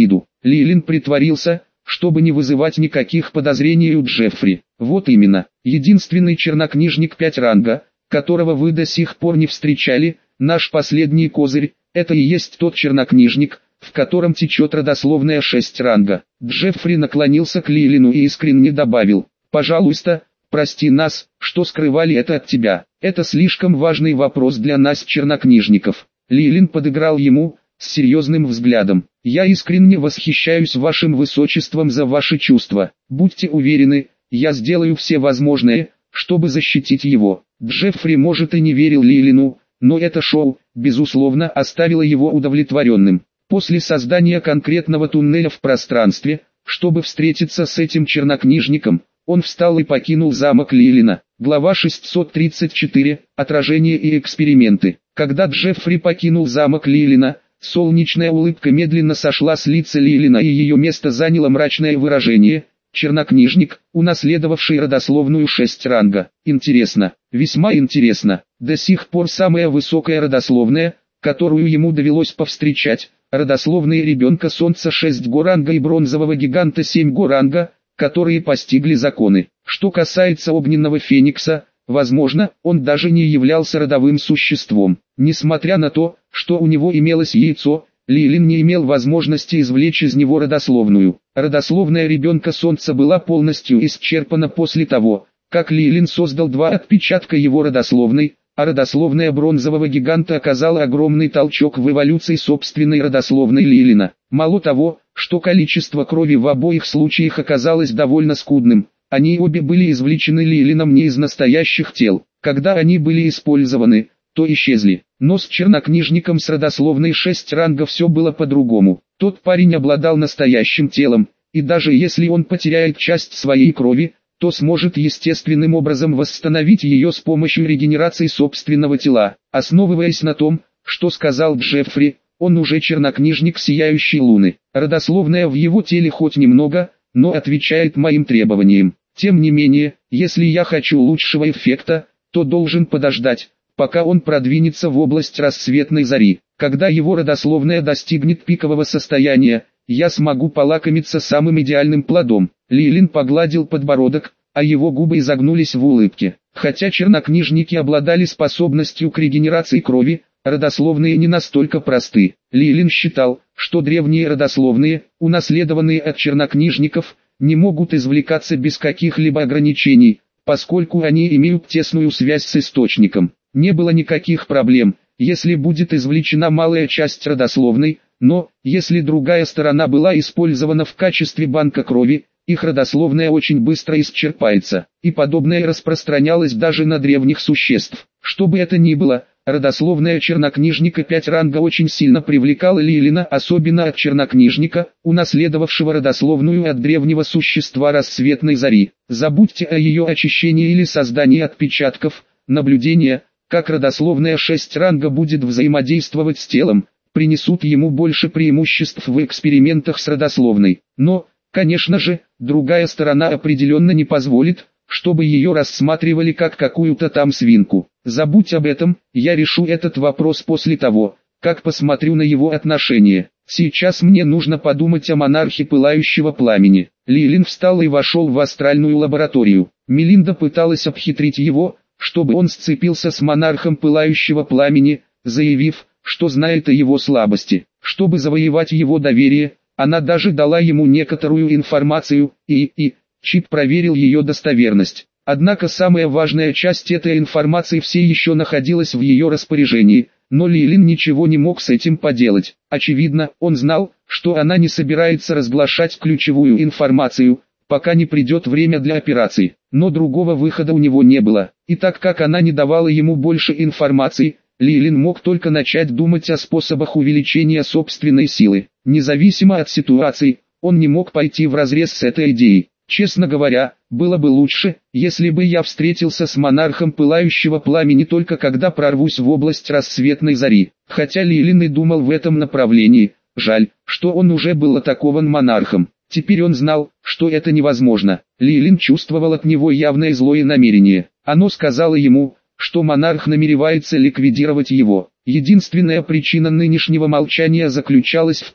A: Лилин притворился, чтобы не вызывать никаких подозрений у Джеффри. Вот именно, единственный чернокнижник 5 ранга, которого вы до сих пор не встречали, наш последний козырь, это и есть тот чернокнижник, в котором течет родословная 6 ранга. Джеффри наклонился к Лилину и искренне добавил: «Пожалуйста, прости нас, что скрывали это от тебя. Это слишком важный вопрос для нас, чернокнижников». Лилин подыграл ему, с серьезным взглядом. «Я искренне восхищаюсь вашим высочеством за ваши чувства. Будьте уверены, я сделаю все возможное, чтобы защитить его». Джеффри может и не верил Лилину, но это шоу, безусловно, оставило его удовлетворенным. После создания конкретного туннеля в пространстве, чтобы встретиться с этим чернокнижником, он встал и покинул замок Лилина. Глава 634. Отражение и эксперименты. Когда Джеффри покинул замок Лилина, солнечная улыбка медленно сошла с лица Лилина, и ее место заняло мрачное выражение: чернокнижник, унаследовавший родословную 6 ранга. Интересно, весьма интересно. До сих пор самая высокая родословная, которую ему довелось повстречать, родословные ребенка Солнца 6 ранга и бронзового гиганта 7 ранга, которые постигли законы. Что касается огненного феникса, возможно, он даже не являлся родовым существом. Несмотря на то, что у него имелось яйцо, Лилин не имел возможности извлечь из него родословную. Родословная ребенка Солнца была полностью исчерпана после того, как Лилин создал 2 отпечатка его родословной, а родословная бронзового гиганта оказала огромный толчок в эволюции собственной родословной Лилина. Мало того, что количество крови в обоих случаях оказалось довольно скудным, они обе были извлечены Лилином не из настоящих тел. Когда они были использованы, то исчезли. Но с чернокнижником с родословной 6 ранга все было по-другому. Тот парень обладал настоящим телом, и даже если он потеряет часть своей крови, то сможет естественным образом восстановить ее с помощью регенерации собственного тела. Основываясь на том, что сказал Джеффри, он уже чернокнижник Сияющей Луны. Родословная в его теле хоть немного, но отвечает моим требованиям. Тем не менее, если я хочу лучшего эффекта, то должен подождать, пока он продвинется в область рассветной зари. Когда его родословная достигнет пикового состояния, я смогу полакомиться самым идеальным плодом. Лилин погладил подбородок, а его губы изогнулись в улыбке. Хотя чернокнижники обладали способностью к регенерации крови, родословные не настолько просты. Лилин считал, что древние родословные, унаследованные от чернокнижников, не могут извлекаться без каких-либо ограничений, поскольку они имеют тесную связь с источником. Не было никаких проблем, если будет извлечена малая часть родословной, но, если другая сторона была использована в качестве банка крови, их родословная очень быстро исчерпается, и подобное распространялось даже на древних существ. Что бы это ни было, родословная чернокнижника 5 ранга очень сильно привлекала Лилина, особенно от чернокнижника, унаследовавшего родословную от древнего существа рассветной зари. Забудьте о ее очищении или создании отпечатков, наблюдения, как родословная 6 ранга будет взаимодействовать с телом, принесут ему больше преимуществ в экспериментах с родословной. Но, конечно же, другая сторона определенно не позволит, чтобы ее рассматривали как какую-то там свинку. Забудь об этом, я решу этот вопрос после того, как посмотрю на его отношение. Сейчас мне нужно подумать о монархе пылающего пламени. Лилин встал и вошел в астральную лабораторию. Мелинда пыталась обхитрить его, чтобы он сцепился с монархом пылающего пламени, заявив, что знает о его слабости. Чтобы завоевать его доверие, она даже дала ему некоторую информацию, и Чип проверил ее достоверность. Однако самая важная часть этой информации все еще находилась в ее распоряжении, но Лилин ничего не мог с этим поделать. Очевидно, он знал, что она не собирается разглашать ключевую информацию, пока не придет время для операции. Но другого выхода у него не было. И так как она не давала ему больше информации, Лилин мог только начать думать о способах увеличения собственной силы. Независимо от ситуации, он не мог пойти вразрез с этой идеей. Честно говоря, было бы лучше, если бы я встретился с монархом пылающего пламени только когда прорвусь в область рассветной зари. Хотя Лилин и думал в этом направлении, жаль, что он уже был атакован монархом. Теперь он знал, что это невозможно. Лилин чувствовал от него явное злое намерение. Оно сказало ему, что монарх намеревается ликвидировать его. Единственная причина нынешнего молчания заключалась в том,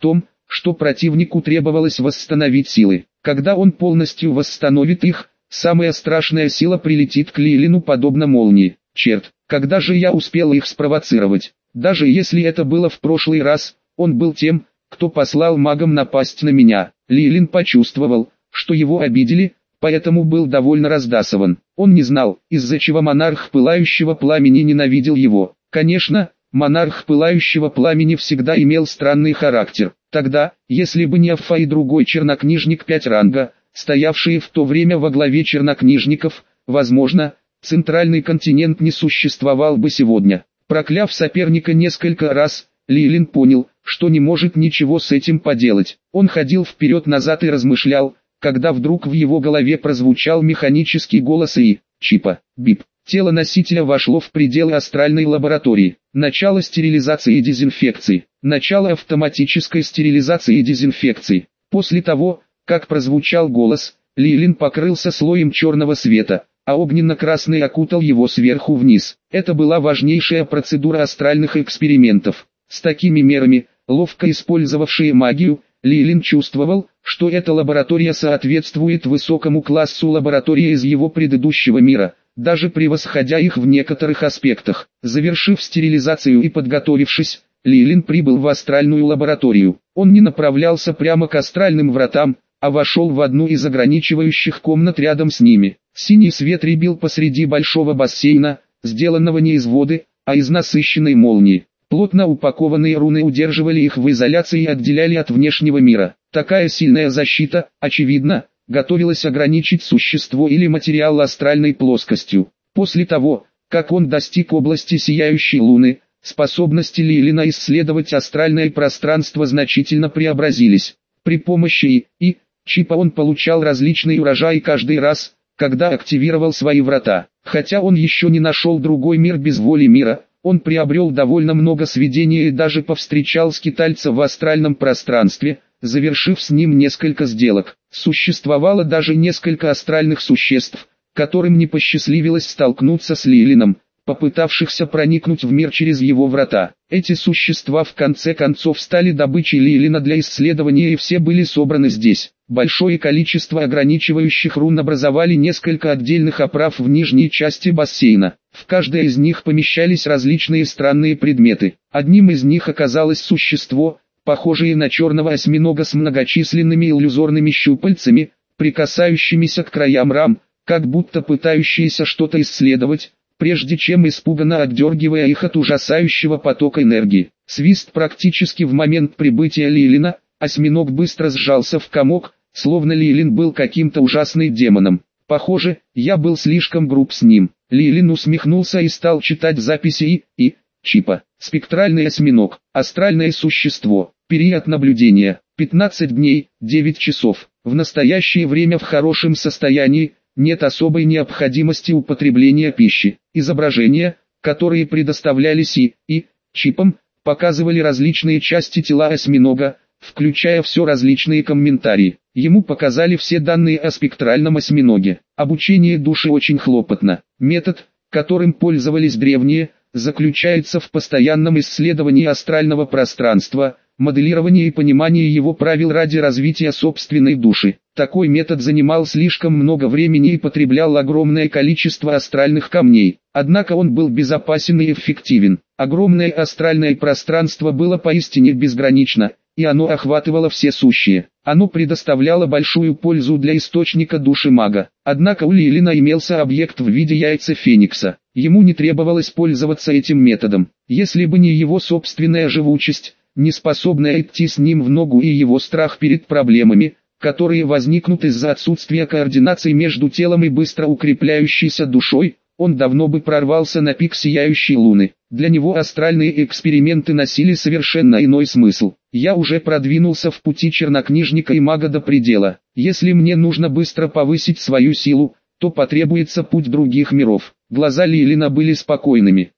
A: что противнику требовалось восстановить силы. Когда он полностью восстановит их, самая страшная сила прилетит к Лилину подобно молнии. Черт, когда же я успел их спровоцировать? Даже если это было в прошлый раз, он был тем, кто послал магам напасть на меня. Лилин почувствовал, что его обидели, поэтому был довольно раздосован. Он не знал, из-за чего монарх Пылающего Пламени ненавидел его. Конечно, монарх Пылающего Пламени всегда имел странный характер. Тогда, если бы не Афа и другой чернокнижник 5 ранга, стоявшие в то время во главе чернокнижников, возможно, центральный континент не существовал бы сегодня. Прокляв соперника несколько раз, Лилин понял, что не может ничего с этим поделать. Он ходил вперед-назад и размышлял, когда вдруг в его голове прозвучал механический голос Чипа. Бип. Тело носителя вошло в пределы астральной лаборатории. Начало стерилизации и дезинфекции. Начало автоматической стерилизации и дезинфекции. После того, как прозвучал голос, Лилин покрылся слоем черного света, а огненно-красный окутал его сверху вниз. Это была важнейшая процедура астральных экспериментов. С такими мерами, ловко использовавшие магию, Лилин чувствовал, что эта лаборатория соответствует высокому классу лаборатории из его предыдущего мира, даже превосходя их в некоторых аспектах. Завершив стерилизацию и подготовившись, Лилин прибыл в астральную лабораторию. Он не направлялся прямо к астральным вратам, а вошел в одну из ограничивающих комнат рядом с ними. Синий свет рябил посреди большого бассейна, сделанного не из воды, а из насыщенной молнии. Плотно упакованные руны удерживали их в изоляции и отделяли от внешнего мира. Такая сильная защита, очевидно, готовилась ограничить существо или материал астральной плоскостью. После того, как он достиг области сияющей луны, способности Лилина исследовать астральное пространство значительно преобразились. При помощи чипа он получал различный урожай каждый раз, когда активировал свои врата. Хотя он еще не нашел другой мир без воли мира, он приобрел довольно много сведений и даже повстречал скитальца в астральном пространстве, завершив с ним несколько сделок. Существовало даже несколько астральных существ, которым не посчастливилось столкнуться с Лилином, попытавшихся проникнуть в мир через его врата. Эти существа в конце концов стали добычей Лилина для исследования и все были собраны здесь. Большое количество ограничивающих рун образовали несколько отдельных оправ в нижней части бассейна. В каждой из них помещались различные странные предметы. Одним из них оказалось существо, похожее на черного осьминога с многочисленными иллюзорными щупальцами, прикасающимися к краям рам, как будто пытающиеся что-то исследовать, прежде чем испуганно отдергивая их от ужасающего потока энергии. Свист практически в момент прибытия Лилина, осьминог быстро сжался в комок, словно Лилин был каким-то ужасным демоном. Похоже, я был слишком груб с ним. Лилин усмехнулся и стал читать записи чипа. Спектральный осьминог, астральное существо, период наблюдения, 15 дней, 9 часов. В настоящее время в хорошем состоянии, нет особой необходимости употребления пищи. Изображения, которые предоставлялись чипом, показывали различные части тела осьминога, включая все различные комментарии. Ему показали все данные о спектральном осьминоге. Обучение души очень хлопотно. Метод, которым пользовались древние, заключается в постоянном исследовании астрального пространства, моделировании и понимании его правил ради развития собственной души. Такой метод занимал слишком много времени и потреблял огромное количество астральных камней. Однако он был безопасен и эффективен. Огромное астральное пространство было поистине безгранично, и оно охватывало все сущие. Оно предоставляло большую пользу для источника души мага. Однако у Лилина имелся объект в виде яйца Феникса. Ему не требовалось пользоваться этим методом. Если бы не его собственная живучесть, не способная идти с ним в ногу и его страх перед проблемами, которые возникнут из-за отсутствия координации между телом и быстро укрепляющейся душой, он давно бы прорвался на пик сияющей луны. Для него астральные эксперименты носили совершенно иной смысл. Я уже продвинулся в пути чернокнижника и мага до предела. Если мне нужно быстро повысить свою силу, то потребуется путь других миров. Глаза Лилина были спокойными.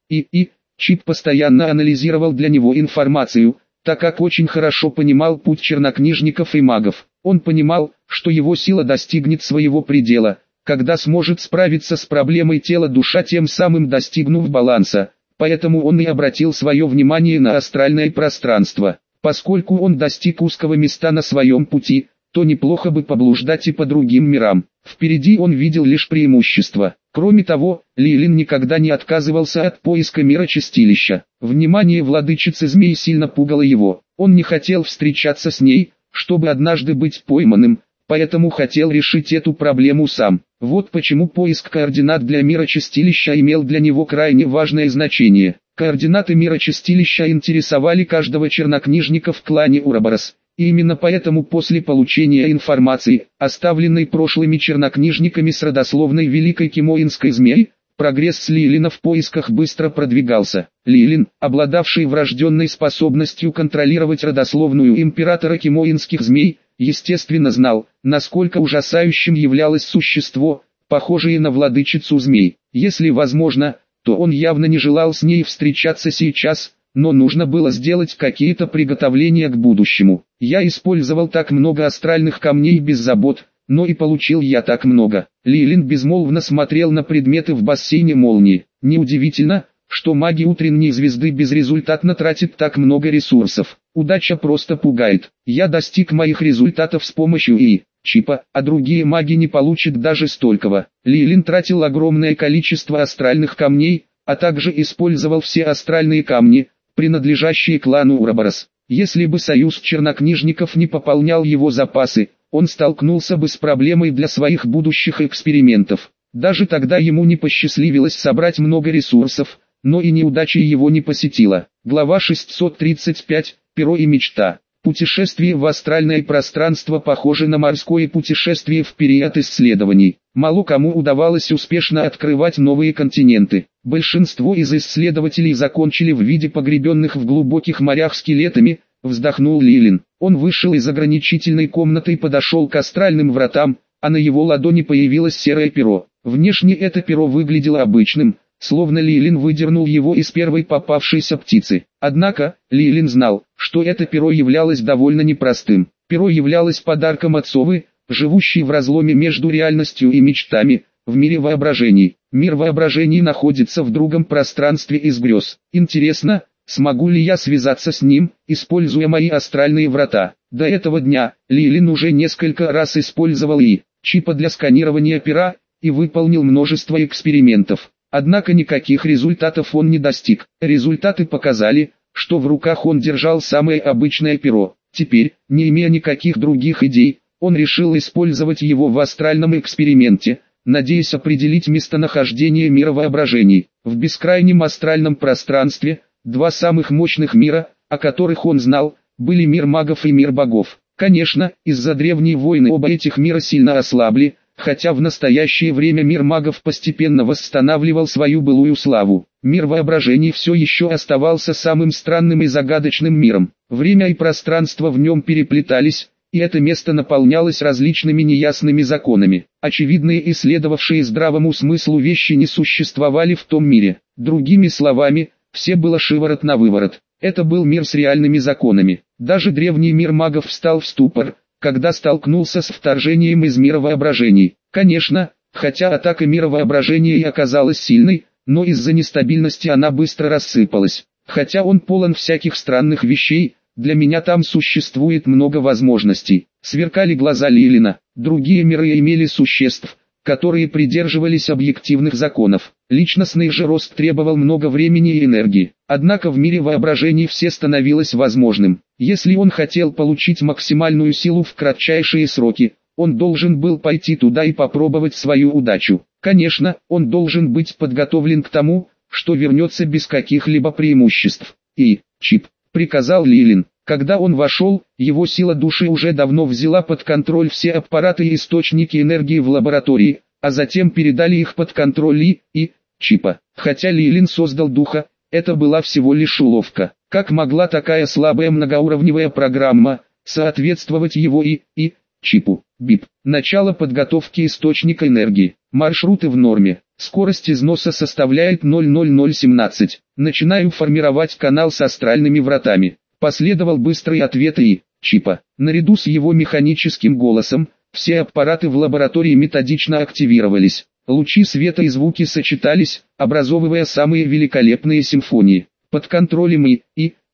A: Чип постоянно анализировал для него информацию, так как очень хорошо понимал путь чернокнижников и магов. Он понимал, что его сила достигнет своего предела, когда сможет справиться с проблемой тела-душа, тем самым достигнув баланса. Поэтому он и обратил свое внимание на астральное пространство. Поскольку он достиг узкого места на своем пути, то неплохо бы поблуждать и по другим мирам. Впереди он видел лишь преимущества. Кроме того, Лилин никогда не отказывался от поиска мира чистилища. Внимание владычицы змей сильно пугало его. Он не хотел встречаться с ней, чтобы однажды быть пойманным, поэтому хотел решить эту проблему сам. Вот почему поиск координат для мира чистилища имел для него крайне важное значение. Координаты мира чистилища интересовали каждого чернокнижника в клане Ураборос. И именно поэтому после получения информации, оставленной прошлыми чернокнижниками с родословной Великой Кимоинской змеи, прогресс Лилина в поисках быстро продвигался. Лилин, обладавший врожденной способностью контролировать родословную императора кимоинских змей, естественно знал, насколько ужасающим являлось существо, похожее на владычицу змей. Если возможно, то он явно не желал с ней встречаться сейчас, но нужно было сделать какие-то приготовления к будущему. Я использовал так много астральных камней без забот, но и получил я так много. Лилин безмолвно смотрел на предметы в бассейне молнии. Неудивительно, что маги утренней звезды безрезультатно тратят так много ресурсов. Удача просто пугает. Я достиг моих результатов с помощью чипа, а другие маги не получат даже столького. Лилин тратил огромное количество астральных камней, а также использовал все астральные камни, принадлежащие клану Ураборос. Если бы союз чернокнижников не пополнял его запасы, он столкнулся бы с проблемой для своих будущих экспериментов. Даже тогда ему не посчастливилось собрать много ресурсов, но и неудача его не посетила. Глава 635. Перо и мечта. Путешествие в астральное пространство похоже на морское путешествие в период исследований. Мало кому удавалось успешно открывать новые континенты. Большинство из исследователей закончили в виде погребенных в глубоких морях скелетами, вздохнул Лилин. Он вышел из ограничительной комнаты и подошел к астральным вратам, а на его ладони появилось серое перо. Внешне это перо выглядело обычным, словно Лилин выдернул его из первой попавшейся птицы. Однако, Лилин знал, что это перо являлось довольно непростым. Перо являлось подарком от совы, живущей в разломе между реальностью и мечтами, в мире воображений. Мир воображений находится в другом пространстве из грез. Интересно, смогу ли я связаться с ним, используя мои астральные врата? До этого дня, Лилин уже несколько раз использовал чипа для сканирования пера, и выполнил множество экспериментов. Однако никаких результатов он не достиг. Результаты показали, что в руках он держал самое обычное перо. Теперь, не имея никаких других идей, он решил использовать его в астральном эксперименте, надеясь определить местонахождение мира воображений. В бескрайнем астральном пространстве, два самых мощных мира, о которых он знал, были мир магов и мир богов. Конечно, из-за древней войны оба этих мира сильно ослабли, хотя в настоящее время мир магов постепенно восстанавливал свою былую славу. Мир воображений все еще оставался самым странным и загадочным миром. Время и пространство в нем переплетались, и это место наполнялось различными неясными законами. Очевидные и следовавшие здравому смыслу вещи не существовали в том мире. Другими словами, все было шиворот на выворот. Это был мир с реальными законами. Даже древний мир магов встал в ступор, когда столкнулся с вторжением из мира воображений. Конечно, хотя атака мира воображения и оказалась сильной, но из-за нестабильности она быстро рассыпалась. Хотя он полон всяких странных вещей, для меня там существует много возможностей. Сверкали глаза Лилина. Другие миры имели существ, которые придерживались объективных законов. Личностный же рост требовал много времени и энергии. Однако в мире воображений все становилось возможным. Если он хотел получить максимальную силу в кратчайшие сроки, он должен был пойти туда и попробовать свою удачу. Конечно, он должен быть подготовлен к тому, что вернется без каких-либо преимуществ. Чип, приказал Лилин. Когда он вошел, его сила души уже давно взяла под контроль все аппараты и источники энергии в лаборатории, а затем передали их под контроль чипа. Хотя Лилин создал духа, это была всего лишь уловка. Как могла такая слабая многоуровневая программа соответствовать его чипу? БИП. Начало подготовки источника энергии. Маршруты в норме. Скорость износа составляет 00017. Начинаю формировать канал с астральными вратами. Последовал быстрый ответ чипа. Наряду с его механическим голосом, все аппараты в лаборатории методично активировались. Лучи света и звуки сочетались, образовывая самые великолепные симфонии. Под контролем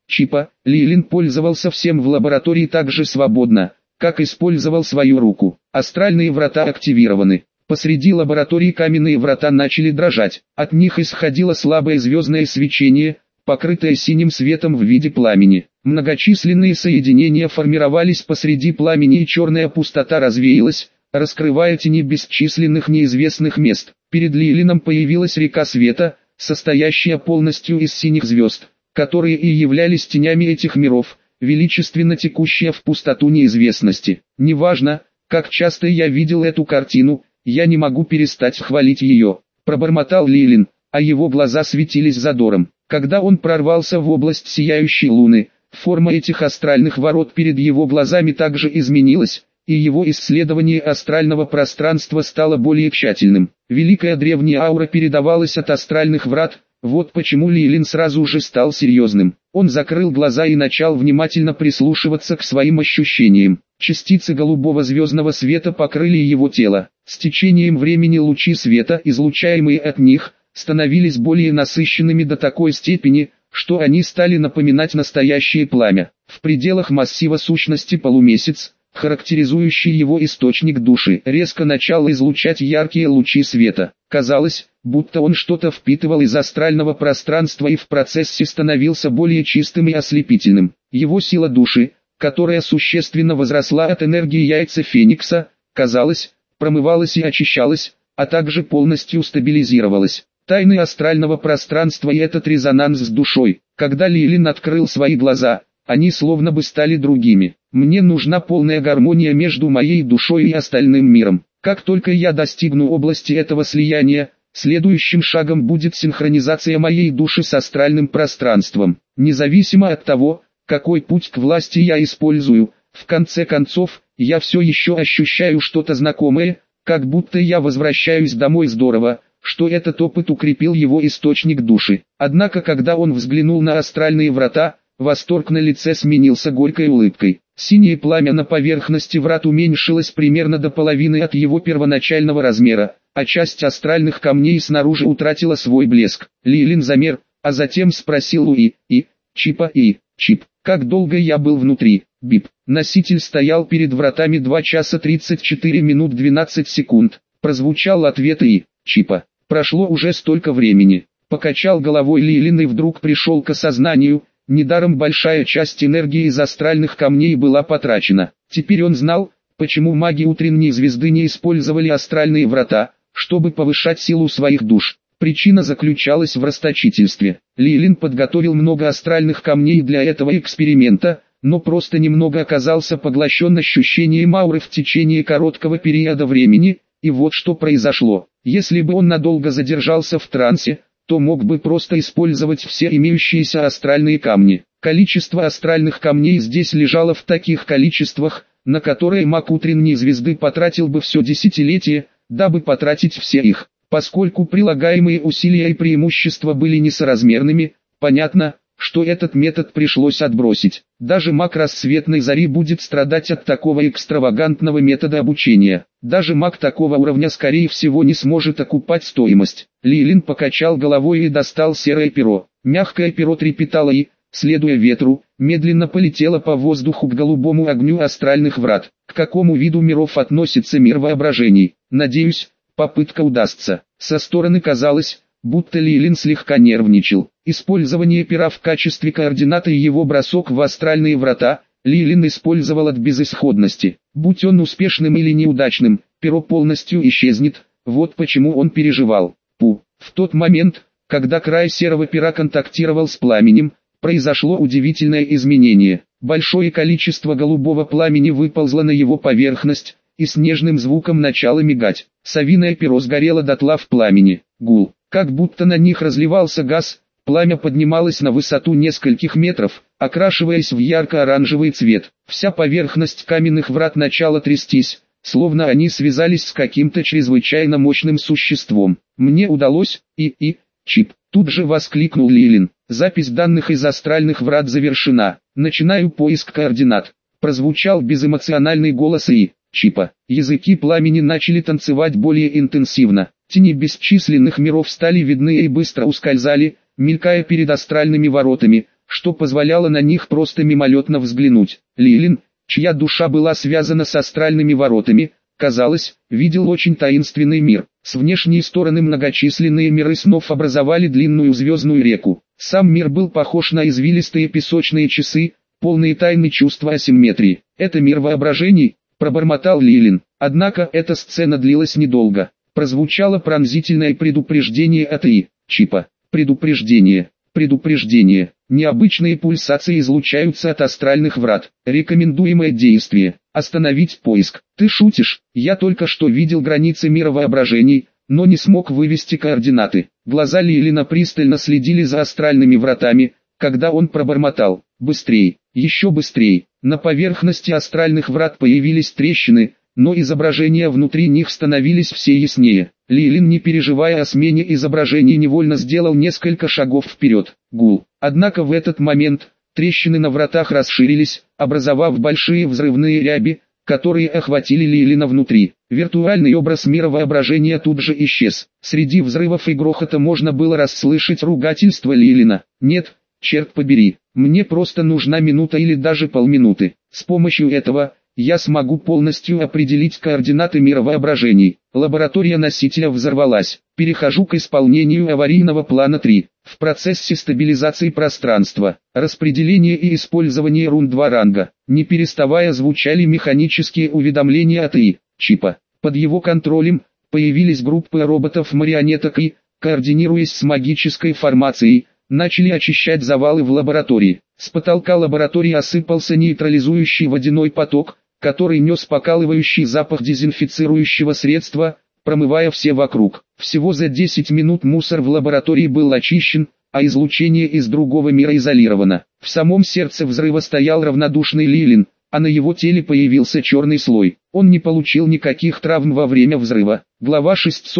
A: чипа. Лилин пользовался всем в лаборатории так же свободно, как использовал свою руку. Астральные врата активированы. Посреди лаборатории каменные врата начали дрожать. От них исходило слабое звездное свечение, покрытое синим светом в виде пламени. Многочисленные соединения формировались посреди пламени, и черная пустота развеялась, раскрывая тени бесчисленных неизвестных мест. Перед Лилином появилась река света, состоящая полностью из синих звезд, которые и являлись тенями этих миров, величественно текущая в пустоту неизвестности. Неважно, как часто я видел эту картину, я не могу перестать хвалить ее, пробормотал Лилин, а его глаза светились задором. Когда он прорвался в область сияющей луны, форма этих астральных ворот перед его глазами также изменилась, и его исследование астрального пространства стало более тщательным. Великая древняя аура передавалась от астральных врат, вот почему Лилин сразу же стал серьезным. Он закрыл глаза и начал внимательно прислушиваться к своим ощущениям. Частицы голубого звездного света покрыли его тело. С течением времени лучи света, излучаемые от них, становились более насыщенными до такой степени, что они стали напоминать настоящее пламя. В пределах массива сущности полумесяц, характеризующий его источник души, резко начал излучать яркие лучи света. Казалось, будто он что-то впитывал из астрального пространства и в процессе становился более чистым и ослепительным. Его сила души, которая существенно возросла от энергии яйца Феникса, казалось, промывалась и очищалась, а также полностью стабилизировалась. Тайны астрального пространства и этот резонанс с душой. Когда Лилин открыл свои глаза, они словно бы стали другими. Мне нужна полная гармония между моей душой и остальным миром. Как только я достигну области этого слияния, следующим шагом будет синхронизация моей души с астральным пространством. Независимо от того, какой путь к власти я использую, в конце концов, я все еще ощущаю что-то знакомое, как будто я возвращаюсь домой. Здорово, что этот опыт укрепил его источник души. Однако когда он взглянул на астральные врата, восторг на лице сменился горькой улыбкой. Синее пламя на поверхности врат уменьшилось примерно до половины от его первоначального размера, а часть астральных камней снаружи утратила свой блеск. Лилин замер, а затем спросил у Чипа: Чип, как долго я был внутри? Бип. Носитель стоял перед вратами 2 часа 34 минут 12 секунд. Прозвучал ответ Чипа. Прошло уже столько времени. Покачал головой Лилин и вдруг пришел к осознанию. Недаром большая часть энергии из астральных камней была потрачена. Теперь он знал, почему маги утренней звезды не использовали астральные врата, чтобы повышать силу своих душ. Причина заключалась в расточительстве. Лилин подготовил много астральных камней для этого эксперимента, но просто немного оказался поглощен ощущением ауры в течение короткого периода времени, и вот что произошло. Если бы он надолго задержался в трансе, то мог бы просто использовать все имеющиеся астральные камни. Количество астральных камней здесь лежало в таких количествах, на которые маг утренней звезды потратил бы все десятилетие, дабы потратить все их. Поскольку прилагаемые усилия и преимущества были несоразмерными, понятно, что этот метод пришлось отбросить. Даже маг рассветной зари будет страдать от такого экстравагантного метода обучения. Даже маг такого уровня скорее всего не сможет окупать стоимость. Лилин покачал головой и достал серое перо. Мягкое перо трепетало и, следуя ветру, медленно полетело по воздуху к голубому огню астральных врат. К какому виду миров относится мир воображений? Надеюсь, попытка удастся. Со стороны казалось, будто Лилин слегка нервничал. Использование пера в качестве координаты и его бросок в астральные врата, Лилин использовал от безысходности. Будь он успешным или неудачным, перо полностью исчезнет, вот почему он переживал. В тот момент, когда край серого пера контактировал с пламенем, произошло удивительное изменение. Большое количество голубого пламени выползло на его поверхность, и с нежным звуком начало мигать. Совиное перо сгорело дотла в пламени. Гул. Как будто на них разливался газ, пламя поднималось на высоту нескольких метров, окрашиваясь в ярко-оранжевый цвет. Вся поверхность каменных врат начала трястись, словно они связались с каким-то чрезвычайно мощным существом. Мне удалось, Чип. Тут же воскликнул Лилин. Запись данных из астральных врат завершена. Начинаю поиск координат. Прозвучал безэмоциональный голос Чипа. Языки пламени начали танцевать более интенсивно. Тени бесчисленных миров стали видны и быстро ускользали, мелькая перед астральными воротами, что позволяло на них просто мимолетно взглянуть. Лилин, чья душа была связана с астральными воротами, казалось, видел очень таинственный мир. С внешней стороны многочисленные миры снов образовали длинную звездную реку. Сам мир был похож на извилистые песочные часы, полные тайны чувства асимметрии. «Это мир воображений», — пробормотал Лилин. Однако эта сцена длилась недолго. Прозвучало пронзительное предупреждение от Чипа. Предупреждение. Предупреждение. Необычные пульсации излучаются от астральных врат. Рекомендуемое действие. Остановить поиск. Ты шутишь? Я только что видел границы мира воображений, но не смог вывести координаты. Глаза Лилина пристально следили за астральными вратами, когда он пробормотал: «Быстрей, еще быстрей». На поверхности астральных врат появились трещины, но изображения внутри них становились все яснее. Лилин, не переживая о смене изображений, невольно сделал несколько шагов вперед. Гул. Однако в этот момент трещины на вратах расширились, образовав большие взрывные ряби, которые охватили Лилина внутри. Виртуальный образ мира воображения тут же исчез. Среди взрывов и грохота можно было расслышать ругательство Лилина. «Нет, черт побери, мне просто нужна минута или даже полминуты. С помощью этого я смогу полностью определить координаты мира воображений». Лаборатория носителя взорвалась. Перехожу к исполнению аварийного плана 3. В процессе стабилизации пространства, распределения и использования рун 2 ранга, не переставая звучали механические уведомления от Чипа. Под его контролем появились группы роботов-марионеток и, координируясь с магической формацией, начали очищать завалы в лаборатории. С потолка лаборатории осыпался нейтрализующий водяной поток, который нес покалывающий запах дезинфицирующего средства, промывая все вокруг. Всего за 10 минут мусор в лаборатории был очищен, а излучение из другого мира изолировано. В самом сердце взрыва стоял равнодушный Лилин, а на его теле появился черный слой. Он не получил никаких травм во время взрыва. Глава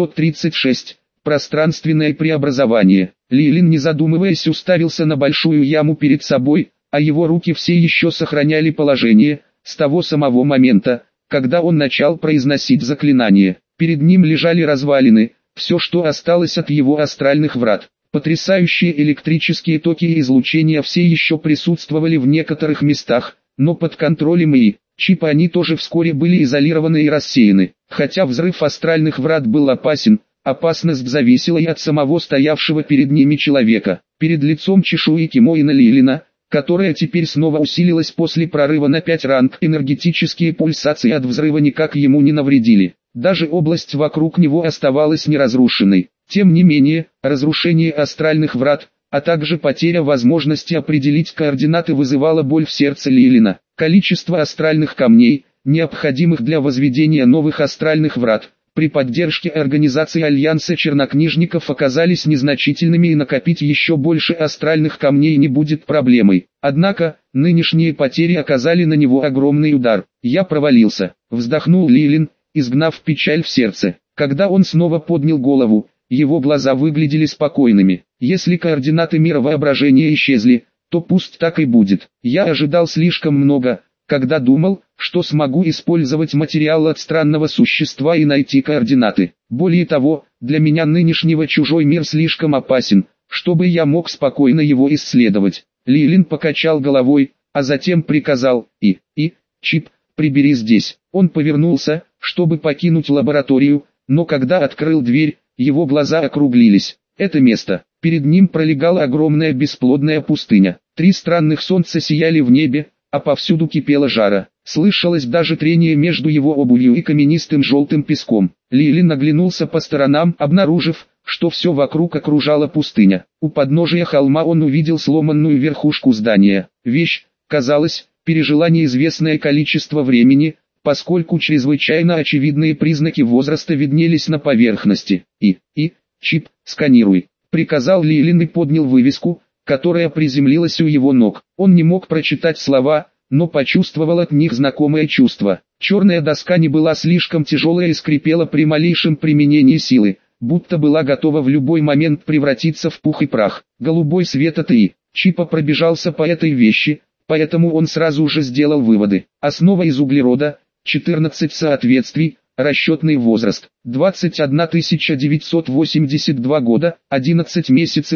A: 636. Пространственное преобразование. Лилин, не задумываясь, уставился на большую яму перед собой, а его руки все еще сохраняли положение, с того самого момента, когда он начал произносить заклинание. Перед ним лежали развалины, все, что осталось от его астральных врат. Потрясающие электрические токи и излучения все еще присутствовали в некоторых местах, но под контролем Чипа они тоже вскоре были изолированы и рассеяны. Хотя взрыв астральных врат был опасен, опасность зависела и от самого стоявшего перед ними человека. Перед лицом чешуйки Моина Лилина, которая теперь снова усилилась после прорыва на 5 ранг, энергетические пульсации от взрыва никак ему не навредили. Даже область вокруг него оставалась неразрушенной. Тем не менее, разрушение астральных врат, а также потеря возможности определить координаты вызывало боль в сердце Лилина. Количество астральных камней, необходимых для возведения новых астральных врат, при поддержке организации Альянса Чернокнижников оказались незначительными, и накопить еще больше астральных камней не будет проблемой. Однако, нынешние потери оказали на него огромный удар. «Я провалился», — вздохнул Лилин, изгнав печаль в сердце. Когда он снова поднял голову, его глаза выглядели спокойными. «Если координаты мира воображения исчезли, то пусть так и будет. Я ожидал слишком много, когда думал, что смогу использовать материал от странного существа и найти координаты. Более того, для меня нынешнего чужой мир слишком опасен, чтобы я мог спокойно его исследовать». Лилин покачал головой, а затем приказал: Чип, прибери здесь». Он повернулся, чтобы покинуть лабораторию, но когда открыл дверь, его глаза округлились. Это место. Перед ним пролегала огромная бесплодная пустыня. 3 странных солнца сияли в небе, а повсюду кипела жара. Слышалось даже трение между его обувью и каменистым желтым песком. Лилин оглянулся по сторонам, обнаружив, что все вокруг окружала пустыня. У подножия холма он увидел сломанную верхушку здания. Вещь, казалось, пережила неизвестное количество времени, поскольку чрезвычайно очевидные признаки возраста виднелись на поверхности. «Чип, сканируй», — приказал Лилин и поднял вывеску, которая приземлилась у его ног. Он не мог прочитать слова, но почувствовал от них знакомое чувство. Черная доска не была слишком тяжелая и скрипела при малейшем применении силы, будто была готова в любой момент превратиться в пух и прах. Голубой свет от Чипа пробежался по этой вещи, поэтому он сразу же сделал выводы. Основа из углерода, 14 соответствий, расчетный возраст, 21 982 года, 11 месяцев,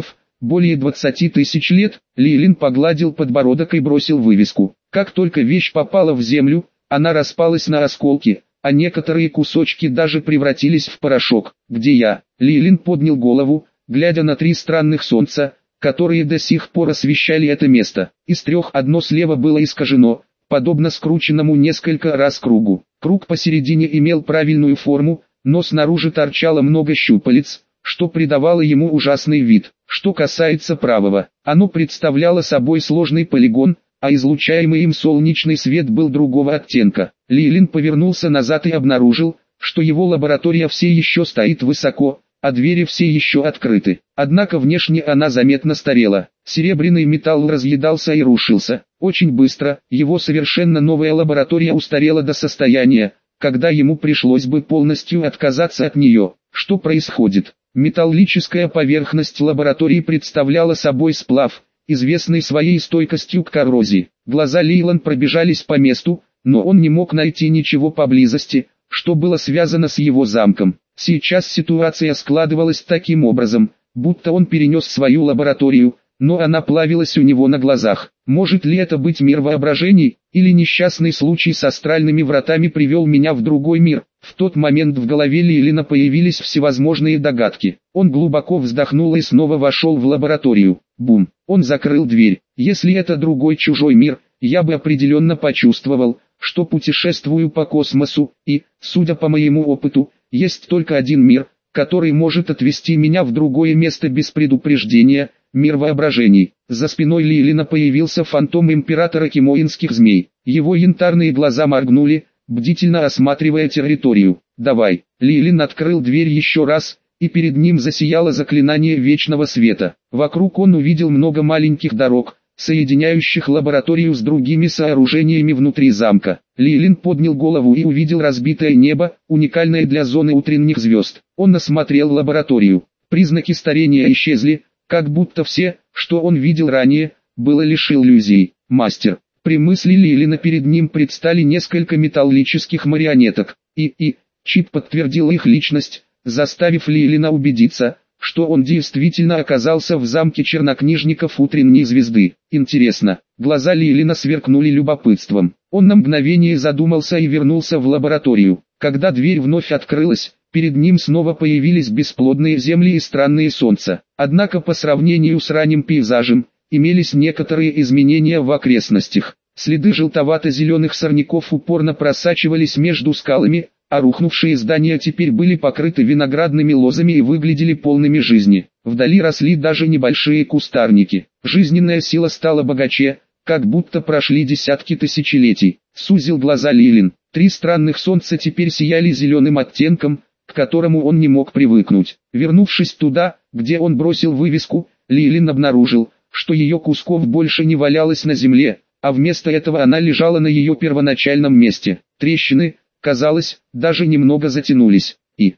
A: более 20 тысяч лет. Лилин погладил подбородок и бросил вывеску. Как только вещь попала в землю, она распалась на осколки, а некоторые кусочки даже превратились в порошок. Где я? Лилин поднял голову, глядя на 3 странных солнца, которые до сих пор освещали это место. Из 3 одно слева было искажено, подобно скрученному несколько раз кругу. Круг посередине имел правильную форму, но снаружи торчало много щупалец, что придавало ему ужасный вид. Что касается правого, оно представляло собой сложный полигон, а излучаемый им солнечный свет был другого оттенка. Лилин повернулся назад и обнаружил, что его лаборатория все еще стоит высоко, а двери все еще открыты. Однако внешне она заметно старела. Серебряный металл разъедался и рушился. Очень быстро, его совершенно новая лаборатория устарела до состояния, когда ему пришлось бы полностью отказаться от нее. Что происходит? Металлическая поверхность лаборатории представляла собой сплав, известный своей стойкостью к коррозии. Глаза Лейлан пробежались по месту, но он не мог найти ничего поблизости, что было связано с его замком. Сейчас ситуация складывалась таким образом, будто он перенес свою лабораторию, но она плавилась у него на глазах. Может ли это быть мир воображений, или несчастный случай с астральными вратами привел меня в другой мир? В тот момент в голове Лилина появились всевозможные догадки. Он глубоко вздохнул и снова вошел в лабораторию. Бум! Он закрыл дверь. Если это другой чужой мир, я бы определенно почувствовал, что путешествую по космосу, и, судя по моему опыту, есть только один мир, который может отвести меня в другое место без предупреждения, мир воображений. За спиной Лилина появился фантом императора кимоинских змей. Его янтарные глаза моргнули, бдительно осматривая территорию. «Давай». Лилин открыл дверь еще раз, и перед ним засияло заклинание вечного света. Вокруг он увидел много маленьких дорог, соединяющих лабораторию с другими сооружениями внутри замка. Лилин поднял голову и увидел разбитое небо, уникальное для зоны утренних звезд. Он осмотрел лабораторию. Признаки старения исчезли, как будто все, что он видел ранее, было лишь иллюзией. Мастер. При мысли Лилина перед ним предстали несколько металлических марионеток, и чип подтвердил их личность, заставив Лилина убедиться, что он действительно оказался в замке чернокнижников утренней звезды. Интересно, глаза Лилина сверкнули любопытством. Он на мгновение задумался и вернулся в лабораторию. Когда дверь вновь открылась, перед ним снова появились бесплодные земли и странные солнца. Однако по сравнению с ранним пейзажем, имелись некоторые изменения в окрестностях. Следы желтовато-зеленых сорняков упорно просачивались между скалами, а рухнувшие здания теперь были покрыты виноградными лозами и выглядели полными жизни. Вдали росли даже небольшие кустарники. Жизненная сила стала богаче, как будто прошли десятки тысячелетий. Сузил глаза Лилин. 3 странных солнца теперь сияли зеленым оттенком, к которому он не мог привыкнуть. Вернувшись туда, где он бросил вывеску, Лилин обнаружил, что ее кусков больше не валялось на земле, а вместо этого она лежала на ее первоначальном месте. Трещины, казалось, даже немного затянулись.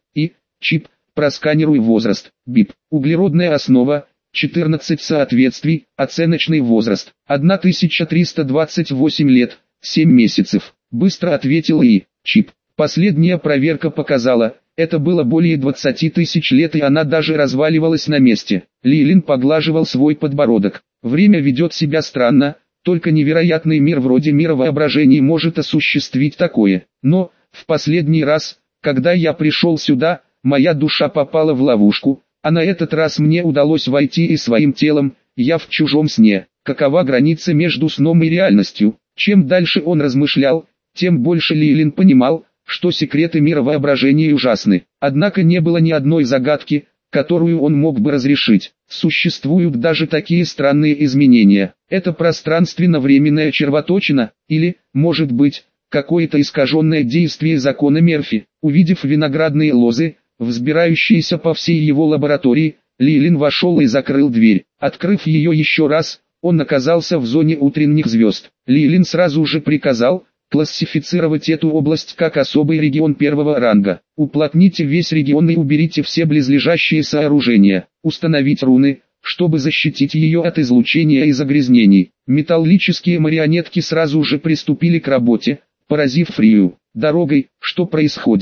A: Чип, просканируй возраст. БИП. Углеродная основа, 14 соответствий, оценочный возраст, 1328 лет, 7 месяцев. Быстро ответил Чип. Последняя проверка показала, это было более 20 тысяч лет и она даже разваливалась на месте. Лилин поглаживал свой подбородок. Время ведет себя странно, только невероятный мир вроде мира воображений может осуществить такое. Но, в последний раз, когда я пришел сюда, моя душа попала в ловушку, а на этот раз мне удалось войти и своим телом, я в чужом сне. Какова граница между сном и реальностью? Чем дальше он размышлял, тем больше Лилин понимал, что секреты мира воображений ужасны. Однако не было ни одной загадки, которую он мог бы разрешить. Существуют даже такие странные изменения. Это пространственно-временная червоточина, или, может быть, какое-то искаженное действие закона Мерфи. Увидев виноградные лозы, взбирающиеся по всей его лаборатории, Лилин вошел и закрыл дверь. Открыв ее еще раз, он оказался в зоне утренних звезд. Лилин сразу же приказал классифицировать эту область как особый регион первого ранга. Уплотните весь регион и уберите все близлежащие сооружения. Установить руны, чтобы защитить ее от излучения и загрязнений. Металлические марионетки сразу же приступили к работе, поразив Фрию. Дорогой, что происходит?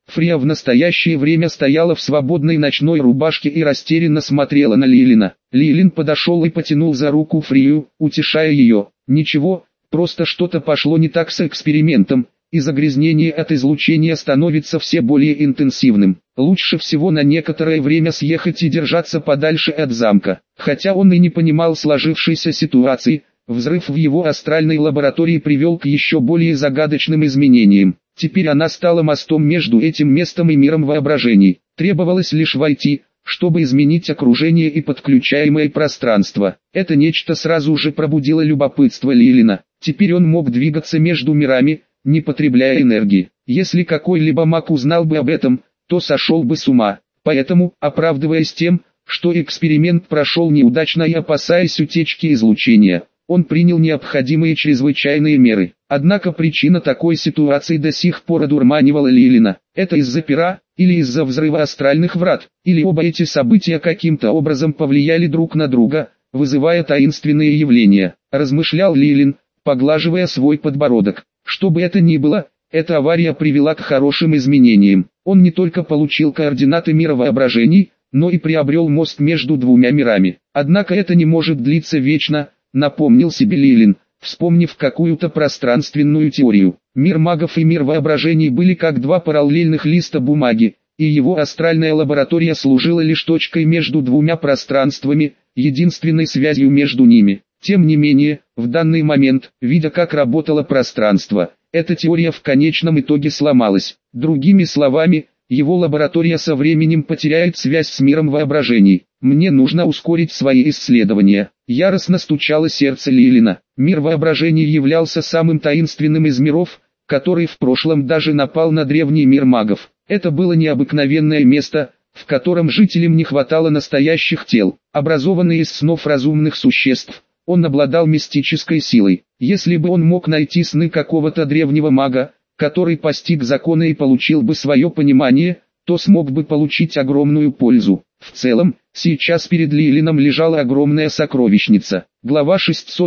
A: Фрия в настоящее время стояла в свободной ночной рубашке и растерянно смотрела на Лилина. Лилин подошел и потянул за руку Фрию, утешая ее. «Ничего, просто что-то пошло не так с экспериментом, и загрязнение от излучения становится все более интенсивным. Лучше всего на некоторое время съехать и держаться подальше от замка». Хотя он и не понимал сложившейся ситуации, взрыв в его астральной лаборатории привел к еще более загадочным изменениям. Теперь она стала мостом между этим местом и миром воображений. Требовалось лишь войти, чтобы изменить окружение и подключаемое пространство. Это нечто сразу же пробудило любопытство Лилина. Теперь он мог двигаться между мирами, не потребляя энергии. Если какой-либо маг узнал бы об этом, то сошел бы с ума. Поэтому, оправдываясь тем, что эксперимент прошел неудачно и опасаясь утечки излучения, он принял необходимые чрезвычайные меры. Однако причина такой ситуации до сих пор одурманивала Лилина. Это из-за пера, или из-за взрыва астральных врат, или оба эти события каким-то образом повлияли друг на друга, вызывая таинственные явления, размышлял Лилин, поглаживая свой подбородок. Что бы это ни было, эта авария привела к хорошим изменениям. Он не только получил координаты мира воображений, но и приобрел мост между двумя мирами. Однако это не может длиться вечно, напомнил себе Лилин, вспомнив какую-то пространственную теорию. Мир магов и мир воображений были как два параллельных листа бумаги, и его астральная лаборатория служила лишь точкой между двумя пространствами, единственной связью между ними. Тем не менее, в данный момент, видя как работало пространство, эта теория в конечном итоге сломалась. Другими словами, его лаборатория со временем потеряет связь с миром воображений. «Мне нужно ускорить свои исследования». Яростно стучало сердце Лилина. Мир воображений являлся самым таинственным из миров, который в прошлом даже напал на древний мир магов. Это было необыкновенное место, в котором жителям не хватало настоящих тел. Образованный из снов разумных существ, он обладал мистической силой. Если бы он мог найти сны какого-то древнего мага, который постиг законы и получил бы свое понимание, то смог бы получить огромную пользу. В целом, сейчас перед Лилином лежала огромная сокровищница. Глава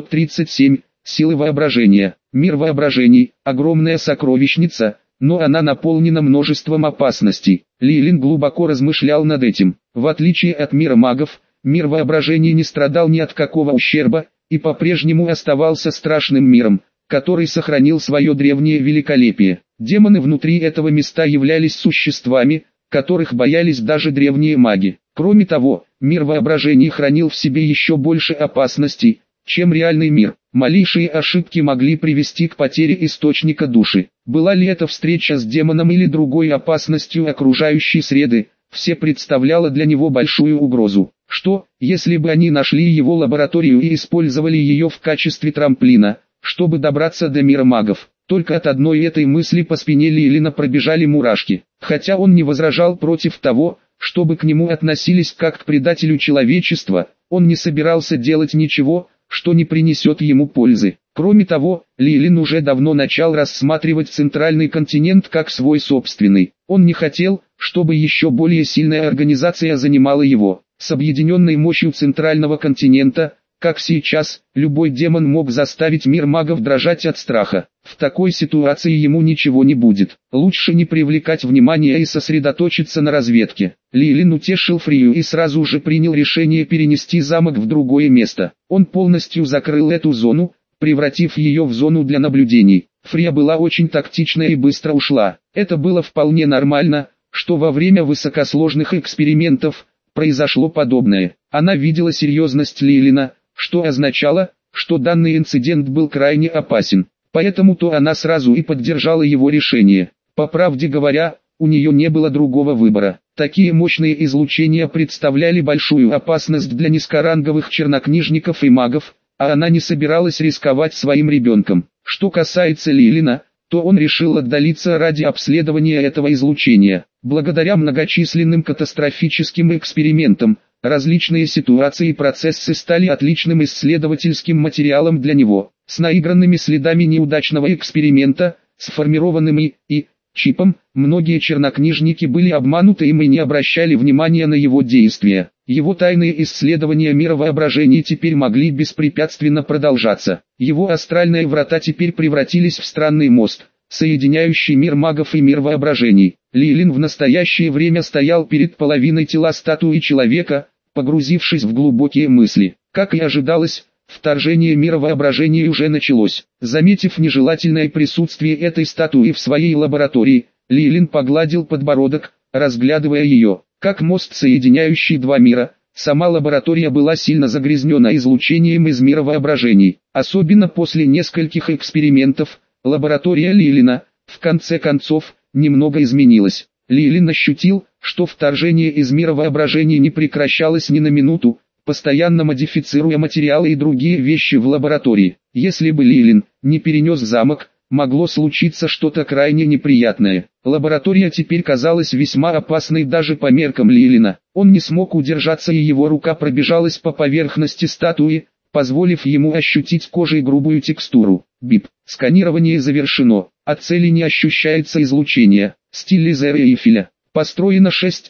A: 637. Силы воображения. Мир воображений. Огромная сокровищница, но она наполнена множеством опасностей. Лилин глубоко размышлял над этим. В отличие от мира магов, мир воображений не страдал ни от какого ущерба, и по-прежнему оставался страшным миром, который сохранил свое древнее великолепие. Демоны внутри этого места являлись существами, которых боялись даже древние маги. Кроме того, мир воображений хранил в себе еще больше опасностей, чем реальный мир. Малейшие ошибки могли привести к потере источника души. Была ли это встреча с демоном или другой опасностью окружающей среды, все представляло для него большую угрозу. Что, если бы они нашли его лабораторию и использовали ее в качестве трамплина, чтобы добраться до мира магов? Только от одной этой мысли по спине Лилина пробежали мурашки. Хотя он не возражал против того, чтобы к нему относились как к предателю человечества, он не собирался делать ничего, что не принесет ему пользы. Кроме того, Лилин уже давно начал рассматривать центральный континент как свой собственный. Он не хотел, чтобы еще более сильная организация занимала его. С объединенной мощью центрального континента, как сейчас, любой демон мог заставить мир магов дрожать от страха. В такой ситуации ему ничего не будет. Лучше не привлекать внимания и сосредоточиться на разведке. Лилин утешил Фрию и сразу же принял решение перенести замок в другое место. Он полностью закрыл эту зону, превратив ее в зону для наблюдений. Фрия была очень тактична и быстро ушла. Это было вполне нормально, что во время высокосложных экспериментов произошло подобное. Она видела серьезность Лилина, что означало, что данный инцидент был крайне опасен. Поэтому-то она сразу и поддержала его решение. По правде говоря, у нее не было другого выбора. Такие мощные излучения представляли большую опасность для низкоранговых чернокнижников и магов, а она не собиралась рисковать своим ребенком. Что касается Лилина, то он решил отдалиться ради обследования этого излучения. Благодаря многочисленным катастрофическим экспериментам, различные ситуации и процессы стали отличным исследовательским материалом для него. С наигранными следами неудачного эксперимента, сформированным и чипом, многие чернокнижники были обмануты им и не обращали внимания на его действия. Его тайные исследования мира воображений теперь могли беспрепятственно продолжаться. Его астральные врата теперь превратились в странный мост, соединяющий мир магов и мир воображений. Лилин в настоящее время стоял перед половиной тела статуи человека, погрузившись в глубокие мысли. Как и ожидалось, вторжение мира воображения уже началось. Заметив нежелательное присутствие этой статуи в своей лаборатории, Лилин погладил подбородок, разглядывая ее. Как мост, соединяющий два мира, сама лаборатория была сильно загрязнена излучением из мира воображений. Особенно после нескольких экспериментов, лаборатория Лилина, в конце концов, немного изменилась. Лилин ощутил, что вторжение из мира воображений не прекращалось ни на минуту, постоянно модифицируя материалы и другие вещи в лаборатории. Если бы Лилин не перенес замок, могло случиться что-то крайне неприятное. Лаборатория теперь казалась весьма опасной даже по меркам Лилина. Он не смог удержаться, и его рука пробежалась по поверхности статуи, позволив ему ощутить кожей грубую текстуру. Бип. Сканирование завершено. От цели не ощущается излучение. Стиль Лизера Эйфеля. Построено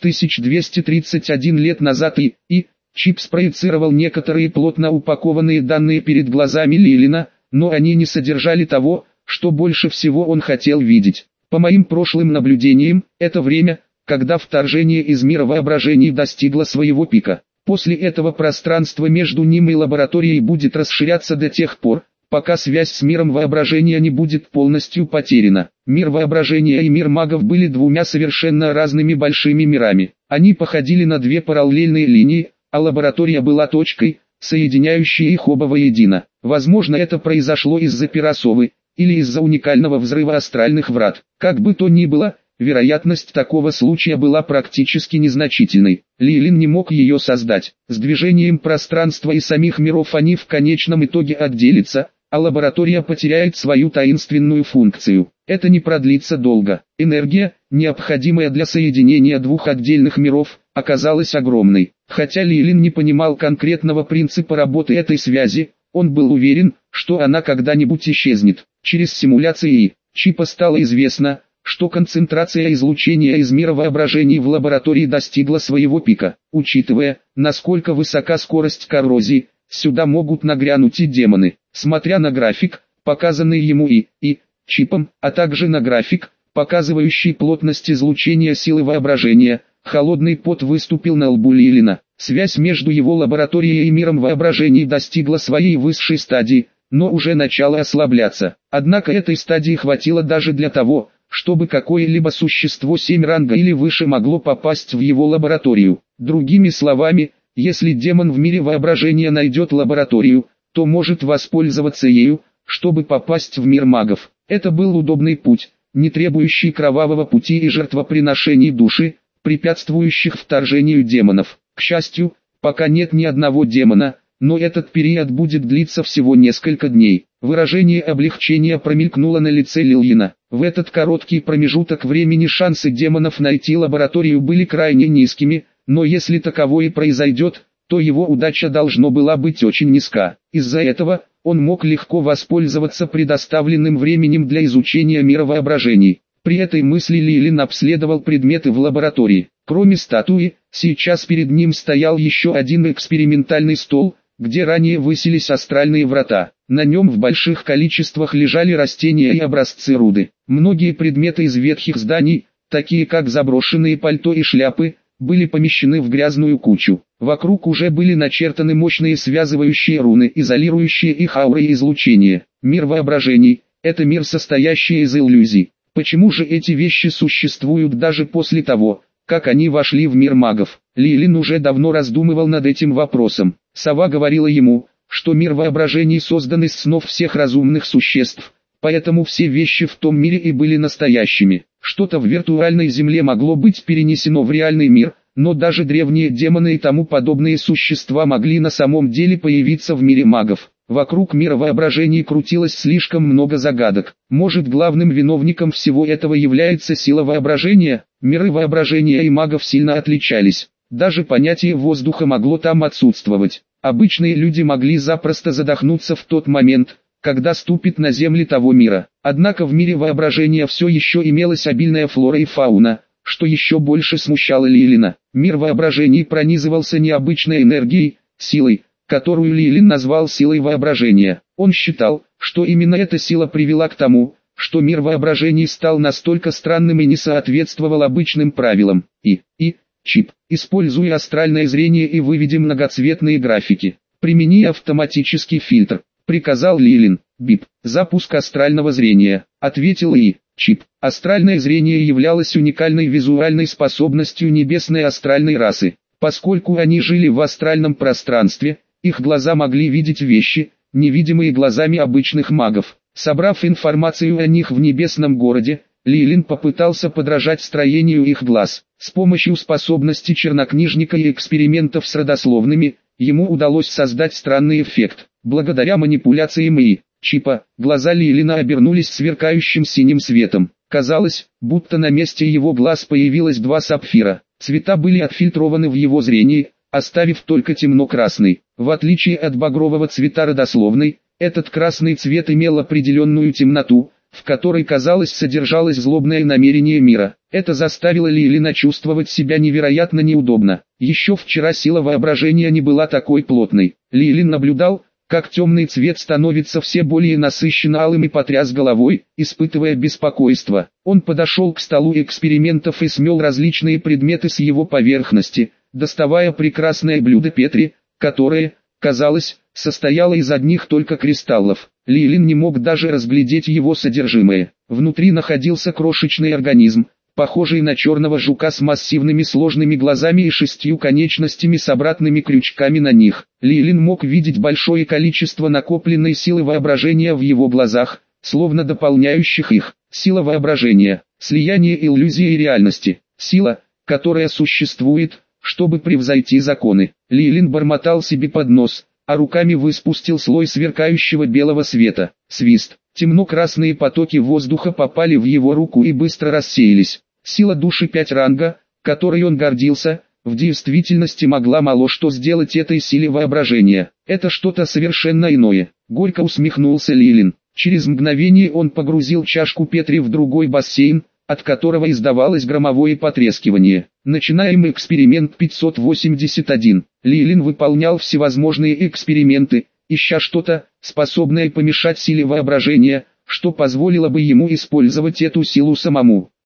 A: 6231 лет назад и чип спроецировал некоторые плотно упакованные данные перед глазами Лилина, но они не содержали того, что больше всего он хотел видеть. По моим прошлым наблюдениям, это время, когда вторжение из мира воображений достигло своего пика. После этого пространство между ним и лабораторией будет расширяться до тех пор, пока связь с миром воображения не будет полностью потеряна. Мир воображения и мир магов были двумя совершенно разными большими мирами. Они походили на две параллельные линии, а лаборатория была точкой, соединяющей их оба воедино. Возможно, это произошло из-за пиросовы, или из-за уникального взрыва астральных врат. Как бы то ни было, вероятность такого случая была практически незначительной. Лилин не мог ее создать. С движением пространства и самих миров они в конечном итоге отделятся, а лаборатория потеряет свою таинственную функцию. Это не продлится долго. Энергия, необходимая для соединения двух отдельных миров, оказалась огромной. Хотя Лилин не понимал конкретного принципа работы этой связи, он был уверен, что она когда-нибудь исчезнет. Через симуляции чипа стало известно, что концентрация излучения из мира воображений в лаборатории достигла своего пика. Учитывая, насколько высока скорость коррозии, сюда могут нагрянуть и демоны. Смотря на график, показанный ему и чипом, а также на график, показывающий плотность излучения силы воображения, холодный пот выступил на лбу Лилина. Связь между его лабораторией и миром воображений достигла своей высшей стадии, но уже начала ослабляться. Однако этой стадии хватило даже для того, чтобы какое-либо существо 7 ранга или выше могло попасть в его лабораторию. Другими словами, если демон в мире воображения найдет лабораторию, то может воспользоваться ею, чтобы попасть в мир магов. Это был удобный путь, не требующий кровавого пути и жертвоприношений души, препятствующих вторжению демонов. К счастью, пока нет ни одного демона, но этот период будет длиться всего несколько дней. Выражение облегчения промелькнуло на лице Лилина. В этот короткий промежуток времени шансы демонов найти лабораторию были крайне низкими, но если таковое произойдет, то его удача должна была быть очень низка. Из-за этого, он мог легко воспользоваться предоставленным временем для изучения мира воображений. При этой мысли Лилин обследовал предметы в лаборатории. Кроме статуи, сейчас перед ним стоял еще один экспериментальный стол, где ранее высились астральные врата. На нем в больших количествах лежали растения и образцы руды. Многие предметы из ветхих зданий, такие как заброшенные пальто и шляпы, были помещены в грязную кучу. Вокруг уже были начертаны мощные связывающие руны, изолирующие их ауры и излучение. Мир воображений – это мир, состоящий из иллюзий. Почему же эти вещи существуют даже после того, как они вошли в мир магов? Лилин уже давно раздумывал над этим вопросом. Сова говорила ему, что мир воображений создан из снов всех разумных существ, поэтому все вещи в том мире и были настоящими. Что-то в виртуальной земле могло быть перенесено в реальный мир, но даже древние демоны и тому подобные существа могли на самом деле появиться в мире магов. Вокруг мира воображений крутилось слишком много загадок. Может, главным виновником всего этого является сила воображения? Миры воображения и магов сильно отличались. Даже понятие воздуха могло там отсутствовать. Обычные люди могли запросто задохнуться в тот момент, когда ступит на земли того мира. Однако в мире воображения все еще имелась обильная флора и фауна, что еще больше смущало Лилина. Мир воображений пронизывался необычной энергией, силой, которую Лилин назвал силой воображения. Он считал, что именно эта сила привела к тому, что мир воображений стал настолько странным и не соответствовал обычным правилам. Чип, используя астральное зрение и выведи многоцветные графики. Примени автоматический фильтр, приказал Лилин. Бип, запуск астрального зрения, ответил Чип. Астральное зрение являлось уникальной визуальной способностью небесной астральной расы. Поскольку они жили в астральном пространстве, их глаза могли видеть вещи, невидимые глазами обычных магов. Собрав информацию о них в небесном городе, Лилин попытался подражать строению их глаз. С помощью способности чернокнижника и экспериментов с родословными, ему удалось создать странный эффект. Благодаря манипуляциям Чипа, глаза Лилина обернулись сверкающим синим светом. Казалось, будто на месте его глаз появилось два сапфира. Цвета были отфильтрованы в его зрении, оставив только темно-красный. В отличие от багрового цвета родословной, этот красный цвет имел определенную темноту, в которой, казалось, содержалось злобное намерение мира. Это заставило Лилина чувствовать себя невероятно неудобно. Еще вчера сила воображения не была такой плотной. Лилин наблюдал, как темный цвет становится все более насыщенно алым и потряс головой, испытывая беспокойство. Он подошел к столу экспериментов и смел различные предметы с его поверхности, доставая прекрасное блюдо Петри, которое, казалось, состояло из одних только кристаллов. Лилин не мог даже разглядеть его содержимое. Внутри находился крошечный организм, похожий на черного жука с массивными сложными глазами и 6 конечностями с обратными крючками на них. Лилин мог видеть большое количество накопленной силы воображения в его глазах, словно дополняющих их. Сила воображения, слияние иллюзии и реальности, сила, которая существует, чтобы превзойти законы. Лилин бормотал себе под нос, а руками выспустил слой сверкающего белого света. Свист. Темно-красные потоки воздуха попали в его руку и быстро рассеялись. Сила души 5 ранга, которой он гордился, в действительности могла мало что сделать этой силе воображения. Это что-то совершенно иное. Горько усмехнулся Лилин. Через мгновение он погрузил чашку Петри в другой бассейн, от которого издавалось громовое потрескивание. Начинаем эксперимент 581. Лилин выполнял всевозможные эксперименты, ища что-то, способное помешать силе воображения, что позволило бы ему использовать эту силу самому.